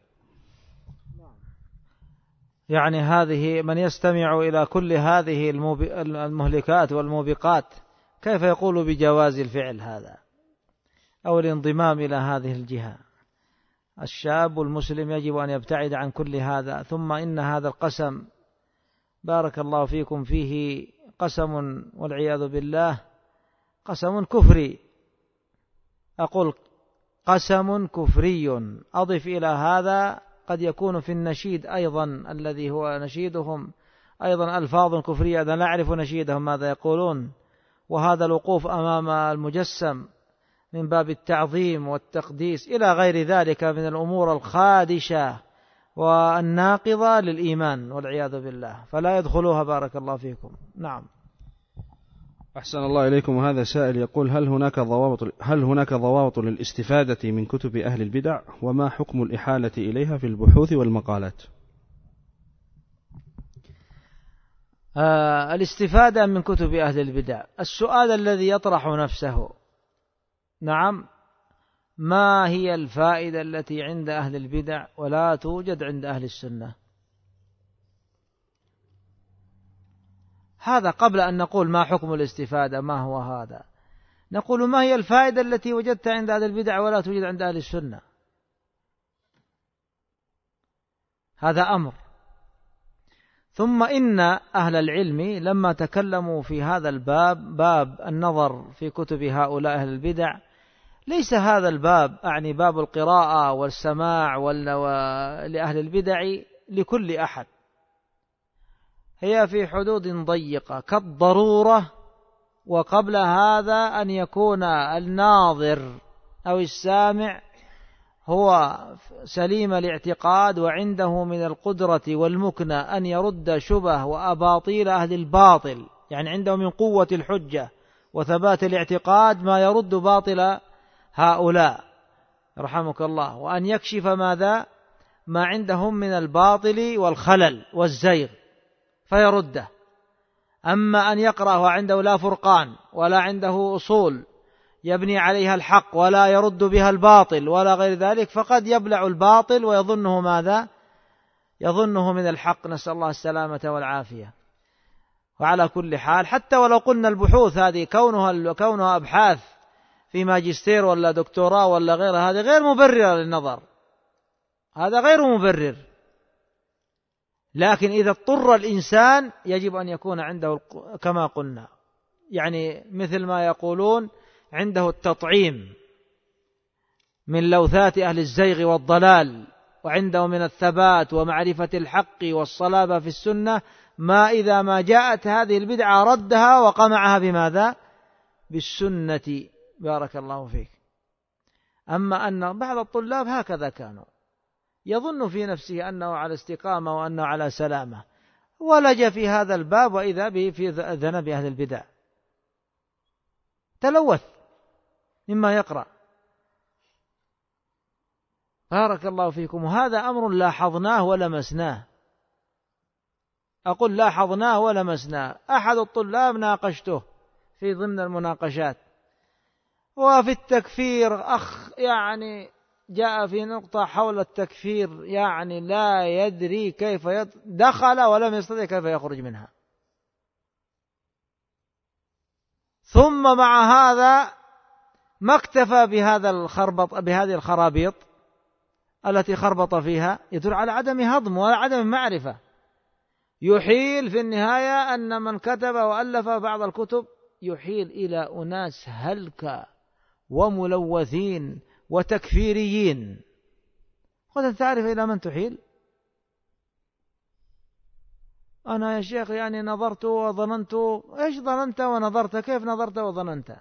يعني هذه من يستمع إلى كل هذه المهلكات والموبقات كيف يقول بجواز الفعل هذا أو الانضمام إلى هذه الجهة؟ الشاب المسلم يجب أن يبتعد عن كل هذا. ثم إن هذا القسم بارك الله فيكم فيه قسم والعياذ بالله قسم كفري، أقول قسم كفري. أضف إلى هذا قد يكون في النشيد أيضا الذي هو نشيدهم أيضا ألفاظ كفرية، أنا لا أعرف نشيدهم ماذا يقولون. وهذا الوقوف أمام المجسم من باب التعظيم والتقديس إلى غير ذلك من الأمور الخادشة والناقضة للإيمان والعياذ بالله، فلا يدخلوها بارك الله فيكم. نعم. أحسن الله إليكم. وهذا سائل يقول: هل هناك ضوابط للاستفادة من كتب أهل البدع، وما حكم الإحالة إليها في البحوث والمقالات؟ الاستفادة من كتب أهل البدع، السؤال الذي يطرح نفسه، نعم، ما هي الفائدة التي عند أهل البدع ولا توجد عند أهل السنة؟ هذا قبل أن نقول ما حكم الاستفادة، ما هو هذا، نقول ما هي الفائدة التي وجدت عند أهل البدع ولا توجد عند أهل السنة. هذا أمر. ثم إن أهل العلم لما تكلموا في هذا الباب، باب النظر في كتب هؤلاء أهل البدع، ليس هذا الباب أعني باب القراءة والسماع لأهل البدع لكل أحد، هي في حدود ضيقة كالضرورة، وقبل هذا أن يكون الناظر أو السامع هو سليم الاعتقاد وعنده من القدرة والمكنة أن يرد شبه وأباطيل أهل الباطل، يعني عنده من قوة الحجة وثبات الاعتقاد ما يرد باطل هؤلاء رحمك الله، وأن يكشف ماذا ما عندهم من الباطل والخلل والزيغ فيرده. أما أن يقرأ وعنده لا فرقان ولا عنده أصول يبني عليها الحق ولا يرد بها الباطل ولا غير ذلك، فقد يبلع الباطل ويظنه ماذا؟ يظنه من الحق، نسأل الله السلامة والعافية. وعلى كل حال حتى ولو قلنا البحوث هذه كونها أبحاث في ماجستير ولا دكتوراه ولا غيرها، هذه غير مبررة للنظر، هذا غير مبرر. لكن إذا اضطر الإنسان يجب أن يكون عنده كما قلنا، يعني مثل ما يقولون عنده التطعيم من لوثات أهل الزيغ والضلال، وعنده من الثبات ومعرفة الحق والصلابة في السنة، ما إذا ما جاءت هذه البدعة ردها وقمعها بماذا؟ بالسنة. بارك الله فيك. أما أن بعض الطلاب هكذا كانوا، يظن في نفسه أنه على استقامة وأنه على سلامة، ولج في هذا الباب وإذا به في ذنب أهل البدع، تلوث مما يقرأ. بارك الله فيكم. وهذا أمر لاحظناه ولمسناه، أقول لاحظناه ولمسناه. أحد الطلاب ناقشته في ضمن المناقشات، وفي التكفير يعني جاء في نقطة حول التكفير، يعني لا يدري كيف دخل ولم يستطع كيف يخرج منها. ثم مع هذا ما اكتفى بهذه الخرابيط التي خربط فيها، يدل على عدم هضم ولا عدم معرفة. يحيل في النهاية أن من كتب وألف بعض الكتب يحيل إلى أناس هلكة وملوثين وتكفيريين. قد تعرف إلى من تحيل؟ أنا يا شيخ يعني نظرت وظننت. إيش ظننت ونظرت؟ كيف نظرت وظننت؟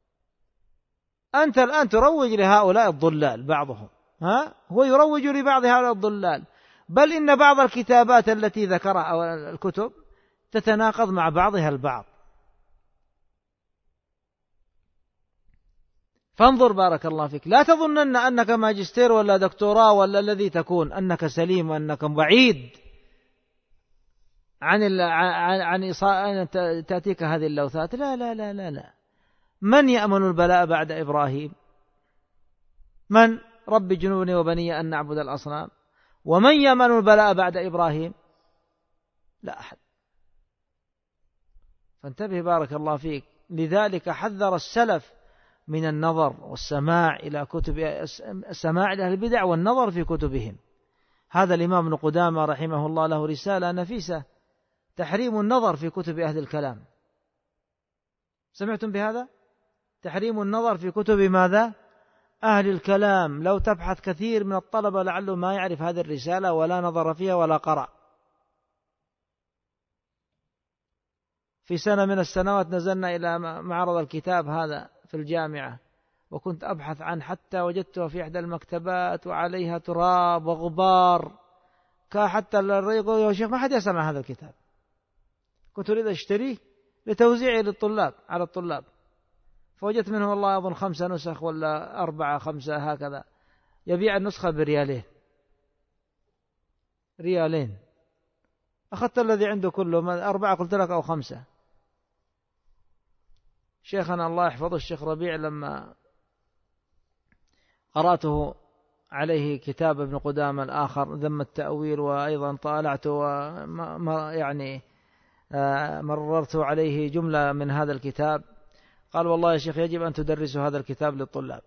أنت الآن تروج لهؤلاء الضلال بعضهم، هو يروج لبعض هؤلاء الضلال، بل إن بعض الكتابات التي ذكرها أو الكتب تتناقض مع بعضها البعض. فانظر بارك الله فيك، لا تظنن أنك ماجستير ولا دكتوراه ولا الذي تكون أنك سليم وأنك بعيد عن أن تأتيك هذه اللوثات. لا لا لا لا لا. من يأمن البلاء بعد إبراهيم؟ من؟ رب جنوني وبني أن نعبد الأصنام. ومن يأمن البلاء بعد إبراهيم؟ لا أحد. فانتبه بارك الله فيك. لذلك حذر السلف من النظر والسماع إلى كتب السماع إلى البدع والنظر في كتبهم. هذا الإمام ابن قدامة رحمه الله له رسالة نفيسة، تحريم النظر في كتب أهل الكلام. سمعتم بهذا؟ تحريم النظر في كتب ماذا؟ أهل الكلام. لو تبحث كثير من الطلبة لعله ما يعرف هذه الرسالة ولا نظر فيها ولا قرأ. في سنة من السنوات نزلنا إلى معرض الكتاب هذا في الجامعة، وكنت أبحث عن حتى وجدتها في إحدى المكتبات وعليها تراب وغبار، حتى يقول يا شيخ ما حد يسأل عن هذا الكتاب. كنت أريد أشتريه لتوزيعه للطلاب على الطلاب، فوجدت منه والله أظن 5 نسخ ولا 4 5 هكذا، يبيع النسخة ب2 ريالين. أخذت الذي عنده كله 4 قلت لك أو 5. شيخنا الله يحفظه الشيخ ربيع لما قرأته عليه كتاب ابن قدامة الآخر ذم التأويل، وأيضا طالعته يعني مررت عليه جملة من هذا الكتاب، قال والله يا شيخ يجب أن تدرسوا هذا الكتاب للطلاب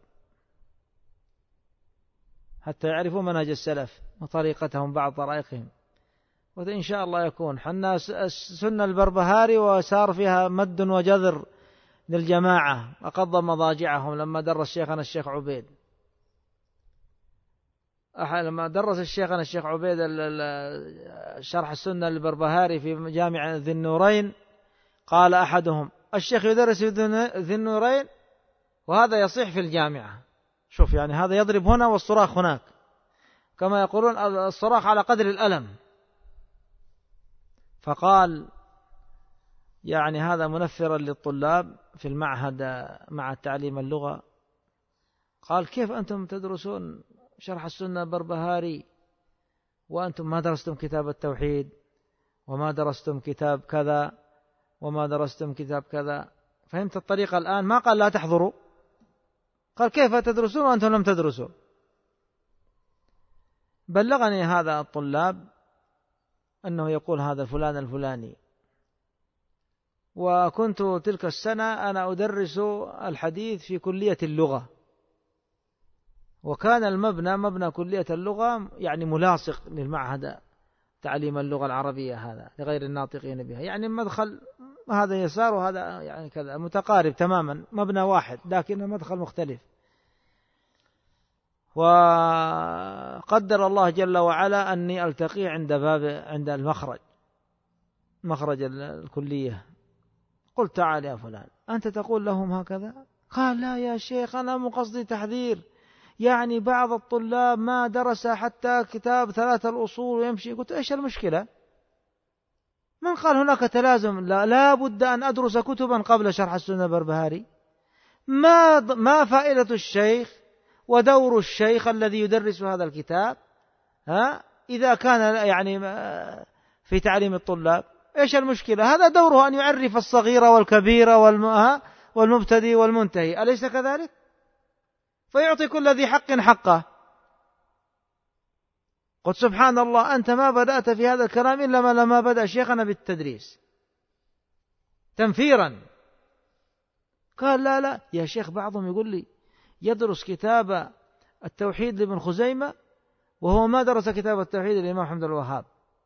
حتى يعرفوا منهج السلف وطريقتهم بعض طرائقهم، وإن شاء الله يكون حنا سنة البربهاري وسار فيها مد وجذر للجماعة، أقضى مضاجعهم لما درس شيخنا الشيخ عبيد. لما درس الشيخنا الشيخ عبيد شرح السنة البربهاري في جامع ذي النورين، قال أحدهم: الشيخ يدرس ذي النورين وهذا يصيح في الجامعة. شوف يعني هذا يضرب هنا والصراخ هناك، كما يقولون الصراخ على قدر الألم. فقال يعني هذا منفرا للطلاب في المعهد مع تعليم اللغة. قال: كيف أنتم تدرسون شرح السنة البربهاري وأنتم ما درستم كتاب التوحيد وما درستم كتاب كذا وما درستم كتاب كذا؟ فهمت الطريقة الآن؟ ما قال لا تحضروا، قال كيف تدرسون وأنتم لم تدرسوا. بلغني هذا الطلاب أنه يقول هذا فلان الفلاني، وكنت تلك السنة أنا أدرس الحديث في كلية اللغة، وكان المبنى مبنى كلية اللغة يعني ملاصق للمعهد تعليم اللغة العربية هذا لغير الناطقين بها، يعني مدخل هذا يسار وهذا يعني كذا متقارب تماما، مبنى واحد لكن المدخل مختلف. وقدر الله جل وعلا أني ألتقي عند المخرج، مخرج الكلية. قلت: تعال يا فلان، أنت تقول لهم هكذا؟ قال: لا يا شيخ، أنا مو قصدي تحذير، يعني بعض الطلاب ما درس حتى كتاب 3 الأصول ويمشي. قلت: إيش المشكلة؟ من قال هناك تلازم؟ لا بد أن أدرس كتبا قبل شرح السنة البربهاري. ما فائدة الشيخ ودور الشيخ الذي يدرس هذا الكتاب إذا كان يعني في تعليم الطلاب؟ إيش المشكلة؟ هذا دوره أن يعرف الصغير والكبير والمبتدئ والمنتهي، أليس كذلك؟ فيعطي كل ذي حق حقه. قلت: سبحان الله، أنت ما بدأت في هذا الكلام إلا لما بدأ شيخنا بالتدريس تنفيرا. قال: لا يا شيخ، بعضهم يقول لي يدرس كتاب التوحيد لابن خزيمة وهو ما درس كتاب التوحيد للإمام محمد الوهاب.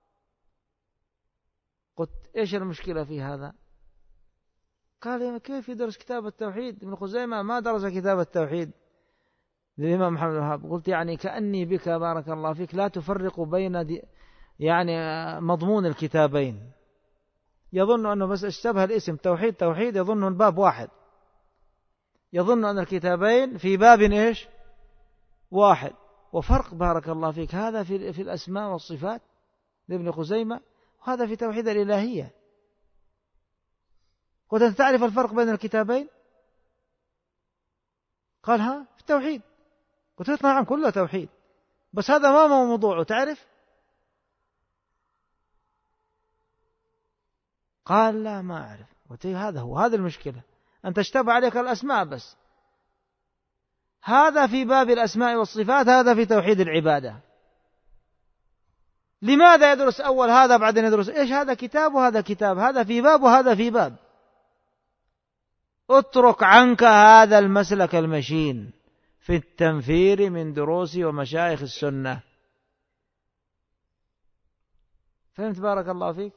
قلت: إيش المشكلة في هذا؟ قال: كيف يدرس كتاب التوحيد ابن خزيمة ما درس كتاب التوحيد للإمام محمد الوهاب؟ قلت: يعني كأني بك بارك الله فيك لا تفرق بين يعني مضمون الكتابين. يظن أنه بس اشتبه الاسم توحيد يظن الباب واحد، يظن أن الكتابين في باب إيش واحد، وفرق بارك الله فيك، هذا في الأسماء والصفات لابن خزيمة وهذا في توحيد الإلهية. قلت: أنت تعرف الفرق بين الكتابين؟ قال: في التوحيد. قلت: نعم كله توحيد، بس هذا ما هو موضوعه، تعرف؟ قال: لا ما أعرف. قلت: هذا المشكلة، أن تشتبه عليك الأسماء بس. هذا في باب الأسماء والصفات، هذا في توحيد العبادة. لماذا يدرس أول هذا بعدين يدرس إيش؟ هذا كتاب وهذا كتاب، هذا في باب وهذا في باب. اترك عنك هذا المسلك المشين في التنفير من دروس ومشايخ السنة. فهمت بارك الله فيك؟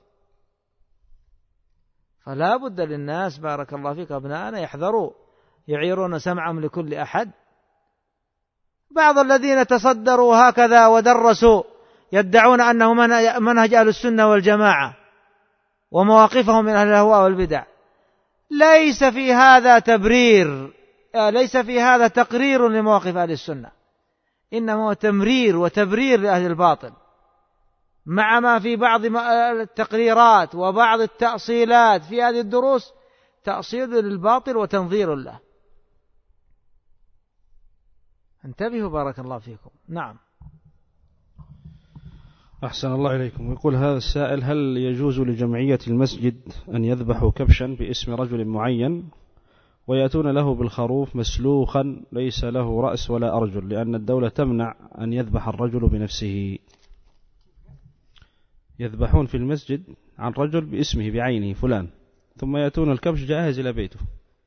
فلا بد للناس بارك الله فيك أبناءنا يحذروا، يعيرون سمعهم لكل أحد. بعض الذين تصدروا هكذا ودرسوا يدعون أنه منهج أهل السنة والجماعة ومواقفهم من أهل الأهواء والبدع، ليس في هذا تبرير، ليس في هذا تقرير لمواقف أهل السنة، إنما هو تمرير وتبرير لأهل الباطل، مع ما في بعض التقريرات وبعض التأصيلات في هذه الدروس تأصيل للباطل وتنظير له. انتبهوا بارك الله فيكم. نعم. أحسن الله إليكم. يقول هذا السائل: هل يجوز لجمعية المسجد أن يذبحوا كبشا باسم رجل معين ويأتون له بالخروف مسلوخا ليس له رأس ولا أرجل، لأن الدولة تمنع أن يذبح الرجل بنفسه؟ يذبحون في المسجد عن رجل باسمه بعينه فلان، ثم يأتون الكبش جاهز إلى بيته.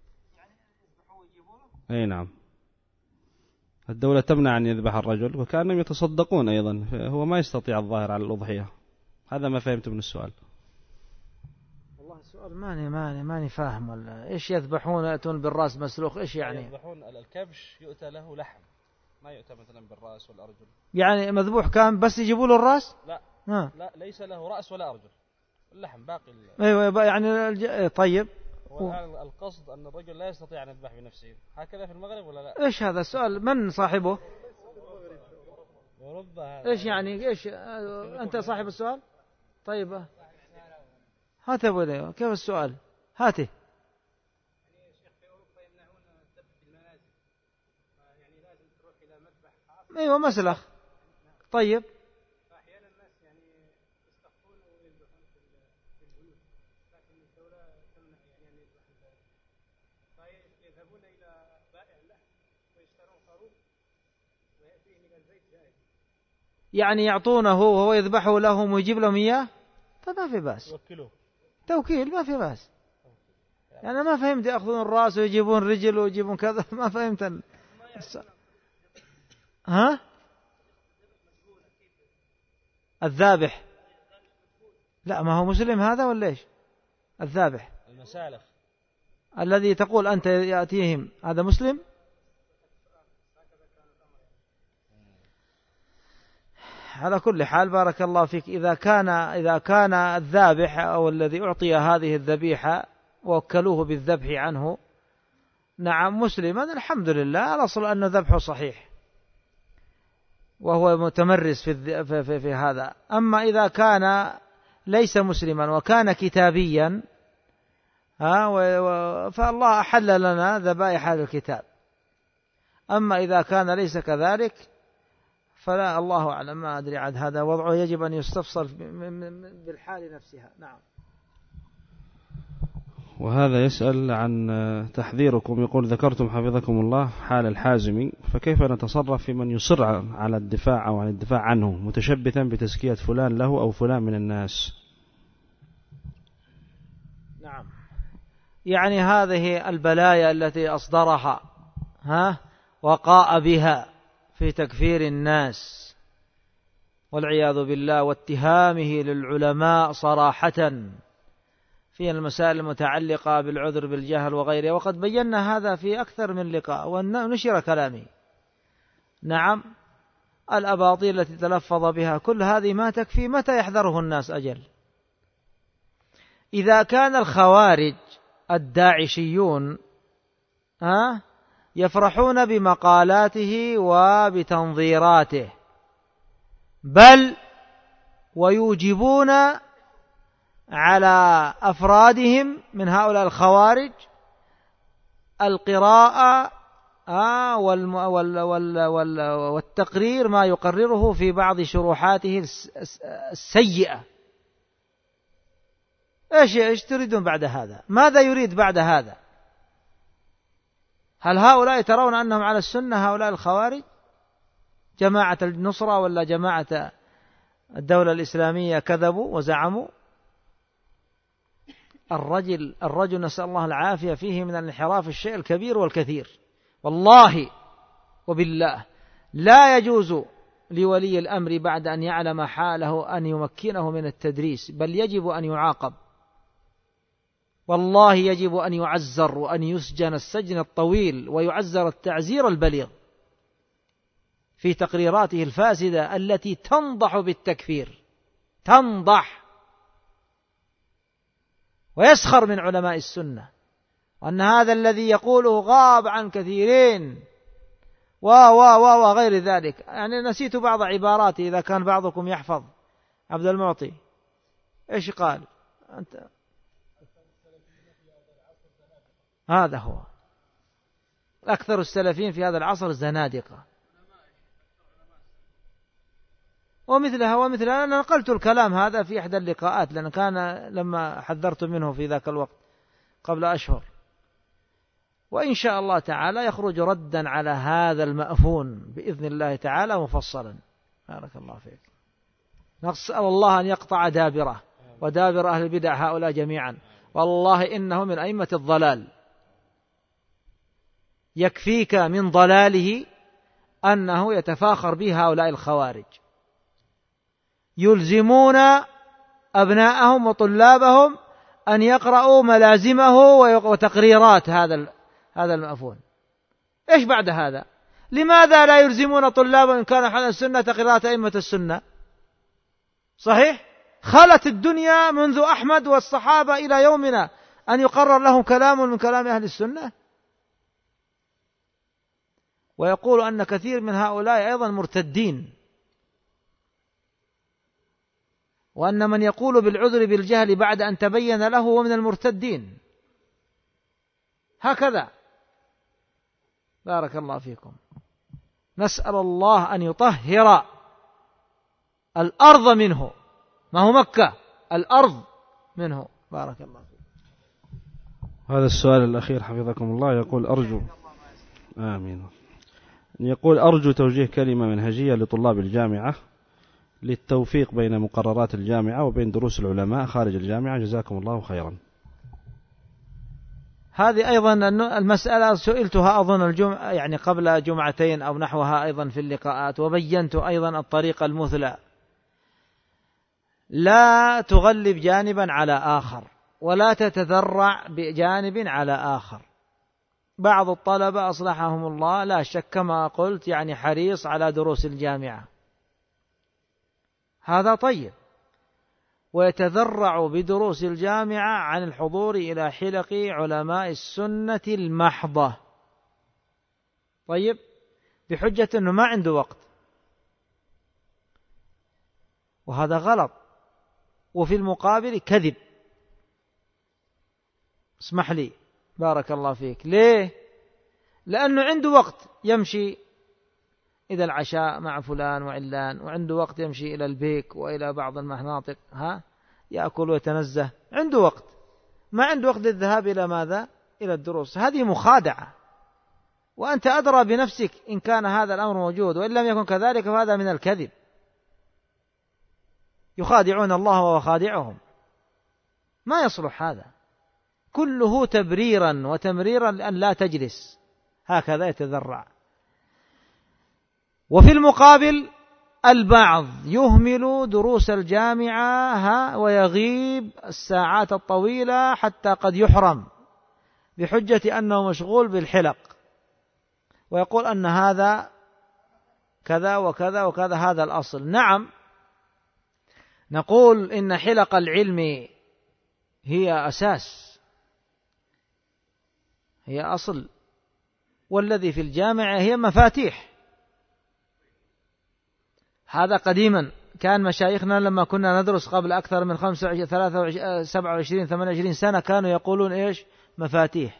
أي نعم، الدولة تمنع أن يذبح الرجل وكأنهم يتصدقون أيضا، هو ما يستطيع الظاهر على الأضحية. هذا ما فهمت من السؤال. والله السؤال ماني فاهم. ولا إيش يذبحون؟ يأتون بالرأس مسلوخ، إيش يعني؟ يذبحون الكبش يؤتى له لحم ما يؤتى مثلا بالرأس والأرجل. يعني مذبوح كان بس يجيبوا له الرأس؟ لا لا، ليس له رأس ولا أرجل، اللحم باقي. أيوة يعني طيب. والآن القصد أن الرجل لا يستطيع أن يذبح بنفسه، هكذا في المغرب ولا لا؟ إيش هذا السؤال؟ من صاحبه؟ إيش يعني إيش أنت صاحب السؤال؟ طيب هات أبو ذي، كيف السؤال؟ هاته. أيوة مسلخ. طيب. أحيانا الناس يعني يستخفون ويذبحون في البيوت، لكن الدولة تمنع يعني أن يذبحوا، فيذهبون إلى بائع اللحم ويشترون خروف ويأتيه من البيت جاهز، يعني يعطونه وهو يذبحه لهم ويجيب لهم إياه. طيب ما في بأس، يوكلوه توكيل ما في بأس. يعني ما فهمت يأخذون الرأس ويجيبون رجل ويجيبون كذا، ما فهمت ها؟ الذابح لا، ما هو مسلم هذا ولا ايش؟ الذابح المسالخ الذي تقول أنت يأتيهم هذا مسلم؟ على كل حال بارك الله فيك، إذا كان الذابح أو الذي أعطي هذه الذبيحة ووكلوه بالذبح عنه نعم مسلما، الحمد لله، الأصل أنه ذبحه صحيح وهو متمرس في هذا. أما إذا كان ليس مسلما وكان كتابيا فالله أحل لنا ذبائح هذا الكتاب. أما إذا كان ليس كذلك فلا، الله أعلم، ما أدري عاد هذا وضعه يجب أن يستفصل بالحال نفسها. نعم. وهذا يسأل عن تحذيركم، يقول ذكرتم حفظكم الله حال الحازمي، فكيف نتصرف في من يصر على الدفاع أو عن الدفاع عنه متشبثا بتزكية فلان له أو فلان من الناس؟ نعم، يعني هذه البلايا التي أصدرها وقاء بها في تكفير الناس والعياذ بالله واتهامه للعلماء صراحة في المسائل المتعلقة بالعذر بالجهل وغيره، وقد بينا هذا في أكثر من لقاء ونشر كلامي. نعم، الأباطيل التي تلفظ بها كل هذه ما تكفي، متى يحذره الناس أجل؟ إذا كان الخوارج الداعشيون يفرحون بمقالاته وبتنظيراته، بل ويوجبون على أفرادهم من هؤلاء الخوارج القراءة والتقرير ما يقرره في بعض شروحاته السيئة. إيش تريدون بعد هذا؟ ماذا يريد بعد هذا؟ هل هؤلاء ترون أنهم على السنة؟ هؤلاء الخوارج جماعة النصرة ولا جماعة الدولة الإسلامية كذبوا وزعموا. الرجل نسأل الله العافية فيه من الانحراف الشيء الكبير والكثير، والله وبالله لا يجوز لولي الأمر بعد أن يعلم حاله أن يمكنه من التدريس، بل يجب أن يعاقب، والله يجب أن يعزر وأن يسجن السجن الطويل ويعزر التعزير البليغ في تقريراته الفاسدة التي تنضح بالتكفير، تنضح ويسخر من علماء السنة، وأن هذا الذي يقوله غاب عن كثيرين وغير ذلك. يعني نسيت بعض عباراته إذا كان بعضكم يحفظ. عبد المعطي إيش قال؟ أنت هذا هو أكثر السلفين في هذا العصر زنادقة ومثلها. أنا نقلت الكلام هذا في إحدى اللقاءات، لأن كان لما حذرت منه في ذاك الوقت قبل أشهر، وإن شاء الله تعالى يخرج ردا على هذا المأفون بإذن الله تعالى مفصلا. بارك الله فيك. نسأل الله أن يقطع دابره ودابر أهل البدع هؤلاء جميعا، والله إنه من أئمة الضلال. يكفيك من ضلاله أنه يتفاخر به هؤلاء الخوارج، يلزمون أبناءهم وطلابهم أن يقرأوا ملازمه وتقريرات هذا المأفون. إيش بعد هذا؟ لماذا لا يلزمون طلابهم إن كانوا حول السنة قراءة أئمة السنة؟ صحيح؟ خلت الدنيا منذ أحمد والصحابة إلى يومنا أن يقرر لهم كلام من كلام أهل السنة. ويقول أن كثير من هؤلاء أيضا مرتدين، وأن من يقول بالعذر بالجهل بعد أن تبين له هو من المرتدين. هكذا. بارك الله فيكم. نسأل الله أن يطهر الأرض منه، ما هو مكة، الأرض منه. بارك الله فيكم. هذا السؤال الأخير حفظكم الله يقول أرجو آمين يقول أرجو توجيه كلمة منهجية لطلاب الجامعة للتوفيق بين مقررات الجامعة وبين دروس العلماء خارج الجامعة، جزاكم الله خيرا. هذه أيضا المسألة سئلتها أظن يعني قبل جمعتين أو نحوها أيضا في اللقاءات، وبينت أيضا الطريقة المثلى. لا تغلب جانبا على آخر، ولا تتذرع بجانب على آخر. بعض الطلبة أصلحهم الله لا شك كما قلت يعني حريص على دروس الجامعة، هذا طيب، ويتذرع بدروس الجامعة عن الحضور إلى حلق علماء السنة المحضة، طيب، بحجة أنه ما عنده وقت، وهذا غلط. وفي المقابل كذب. اسمح لي بارك الله فيك. ليه؟ لأنه عنده وقت يمشي إلى العشاء مع فلان وعلان، وعنده وقت يمشي إلى البيك وإلى بعض المناطق يأكل ويتنزه، عنده وقت. ما عنده وقت للذهاب إلى ماذا؟ إلى الدروس. هذه مخادعة، وأنت أدرى بنفسك إن كان هذا الأمر موجود، وإن لم يكن كذلك فهذا من الكذب. يخادعون الله وهو خادعهم، ما يصلح هذا، كله تبريرا وتمريرا لأن لا تجلس، هكذا يتذرع. وفي المقابل البعض يهمل دروس الجامعة ويغيب الساعات الطويلة حتى قد يحرم بحجة أنه مشغول بالحلق، ويقول أن هذا كذا وكذا وكذا. هذا الأصل. نعم، نقول إن حلق العلم هي أساس، هي أصل، والذي في الجامعة هي مفاتيح. هذا قديما كان مشايخنا لما كنا ندرس قبل أكثر من 27 28 سنة كانوا يقولون إيش؟ مفاتيح.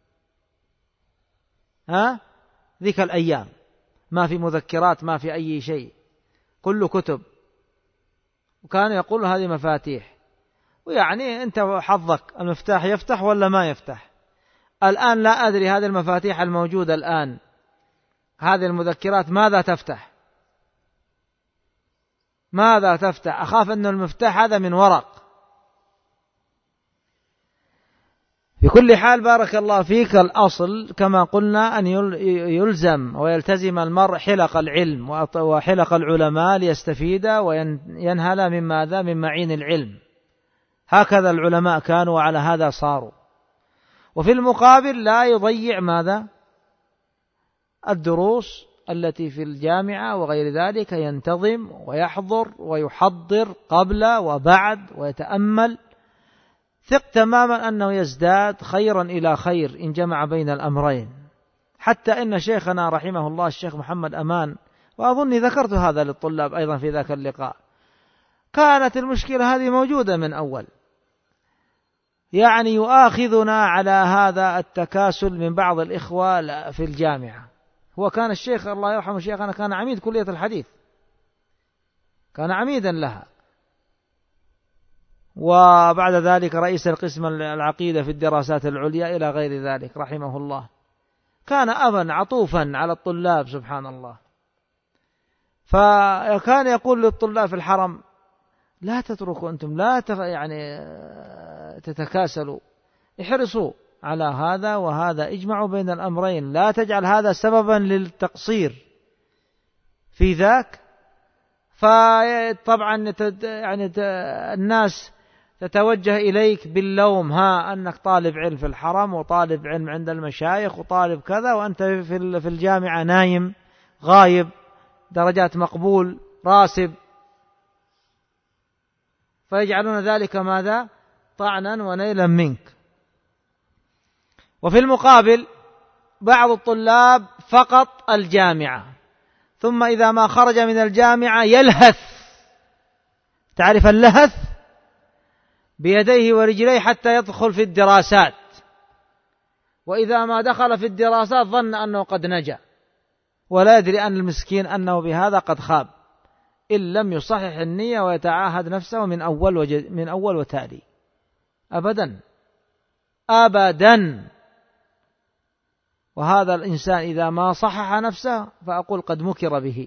ذيك الأيام ما في مذكرات، ما في أي شيء، كله كتب، وكانوا يقولون هذه مفاتيح. ويعني أنت حظك، المفتاح يفتح ولا ما يفتح. الآن لا أدري هذه المفاتيح الموجودة الآن، هذه المذكرات ماذا تفتح؟ ماذا تفتح؟ أخاف أن المفتاح هذا من ورق. في كل حال بارك الله فيك، الأصل كما قلنا أن يلزم ويلتزم المرء حلق العلم وحلق العلماء ليستفيد وينهل من ماذا؟ من معين العلم. هكذا العلماء كانوا وعلى هذا صاروا. وفي المقابل لا يضيع ماذا؟ الدروس التي في الجامعة وغير ذلك، ينتظم ويحضر ويحضر قبل وبعد ويتأمل. ثق تماما أنه يزداد خيرا إلى خير إن جمع بين الأمرين. حتى إن شيخنا رحمه الله الشيخ محمد أمان، وأظني ذكرت هذا للطلاب أيضا في ذاك اللقاء، كانت المشكلة هذه موجودة من أول، يعني يؤاخذنا على هذا التكاسل من بعض الإخوة في الجامعة. هو كان الشيخ الله يرحمه شيخنا كان عميد كلية الحديث، كان عميدا لها، وبعد ذلك رئيس القسم العقيدة في الدراسات العليا إلى غير ذلك رحمه الله. كان أبا عطوفا على الطلاب سبحان الله. فكان يقول للطلاب في الحرم: لا تتركوا أنتم، لا تتكاسلوا، احرصوا على هذا وهذا، اجمعوا بين الأمرين، لا تجعل هذا سببا للتقصير في ذاك. فطبعا الناس تتوجه إليك باللوم، أنك طالب علم في الحرم وطالب علم عند المشايخ وطالب كذا، وأنت في الجامعة نايم غايب، درجات مقبول، راسب، فيجعلون ذلك ماذا؟ طعنا ونيلا منك. وفي المقابل بعض الطلاب فقط الجامعة، ثم إذا ما خرج من الجامعة يلهث، تعرف اللهث؟ بيديه ورجليه حتى يدخل في الدراسات، وإذا ما دخل في الدراسات ظن أنه قد نجا، ولا يدري أن المسكين أنه بهذا قد خاب إن لم يصحح النية ويتعاهد نفسه من أول وتالي. أبدا أبدا. وهذا الإنسان إذا ما صحح نفسه فأقول قد مكر به،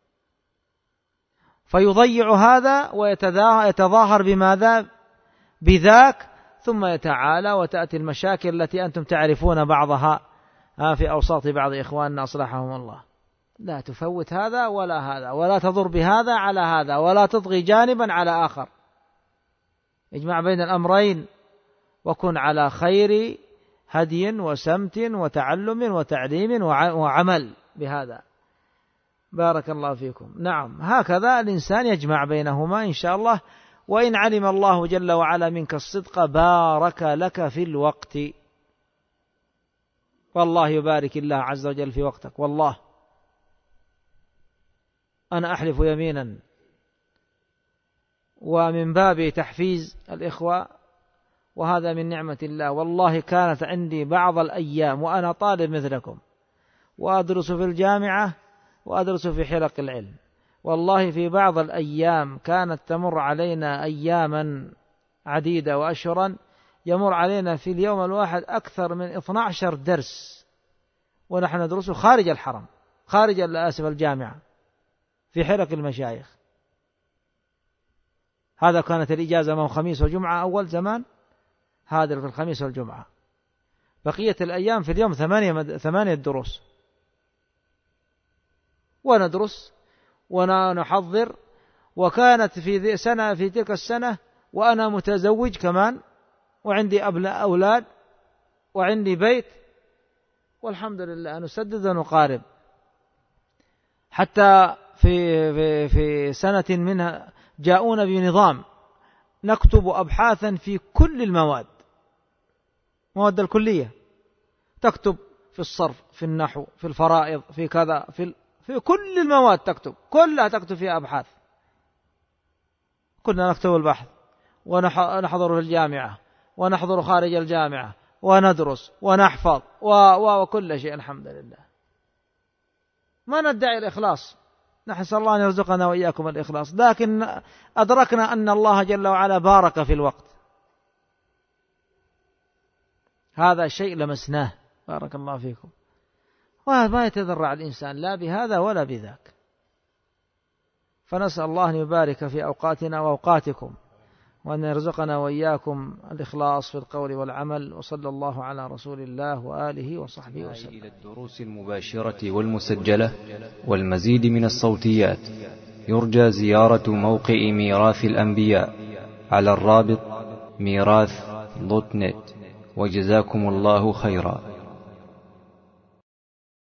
فيضيع هذا ويتظاهر بماذا؟ بذاك، ثم يتعالى وتأتي المشاكل التي أنتم تعرفون بعضها في أوساط بعض إخواننا أصلحهم الله. لا تفوت هذا ولا هذا، ولا تضر بهذا على هذا، ولا تطغي جانبا على آخر، اجمع بين الأمرين، وكن على خير هدي وسمت وتعلم وتعليم وعمل بهذا. بارك الله فيكم. نعم، هكذا الإنسان يجمع بينهما إن شاء الله، وإن علم الله جل وعلا منك الصدق بارك لك في الوقت، والله يبارك الله عز وجل في وقتك. والله أنا أحلف يمينا، ومن باب تحفيز الإخوة، وهذا من نعمة الله. والله كانت عندي بعض الأيام وأنا طالب مثلكم، وأدرس في الجامعة وأدرس في حلق العلم، والله في بعض الأيام كانت تمر علينا أياما عديدة وأشهرا يمر علينا في اليوم الواحد أكثر من 12 درس، ونحن ندرسه خارج الحرم، خارج الجامعة، في حلق المشايخ. هذا كانت الإجازة ما هو خميس وجمعة أول زمان، هذا في الخميس والجمعة، بقية الأيام في اليوم 8 دروس، وندرس ونحضر. وكانت في تلك السنة وأنا متزوج كمان، وعندي أولاد، وعندي بيت، والحمد لله نسدد ونقارب. حتى في سنة منها جاءونا بنظام نكتب أبحاثا في كل المواد، مواد الكلية، تكتب في الصرف، في النحو، في الفرائض، في كذا، في كل المواد تكتب، كلها تكتب فيها أبحاث. كنا نكتب البحث ونحضر في الجامعة، ونحضر خارج الجامعة، وندرس ونحفظ وكل شيء. الحمد لله ما ندعي الإخلاص، نحن الله أن يرزقنا وإياكم الإخلاص، لكن أدركنا أن الله جل وعلا بارك في الوقت. هذا الشيء لمسناه، بارك الله فيكم. وما يتذرع الإنسان لا بهذا ولا بذاك. فنسأل الله أن يبارك في أوقاتنا وأوقاتكم، وأن يرزقنا وإياكم الإخلاص في القول والعمل. وصلى الله على رسول الله وآله وصحبه وسلم. إلى الدروس المباشرة والمسجلة والمزيد من الصوتيات، يرجى زيارة موقع ميراث الأنبياء على الرابط ميراث.net. وجزاكم الله خيرا.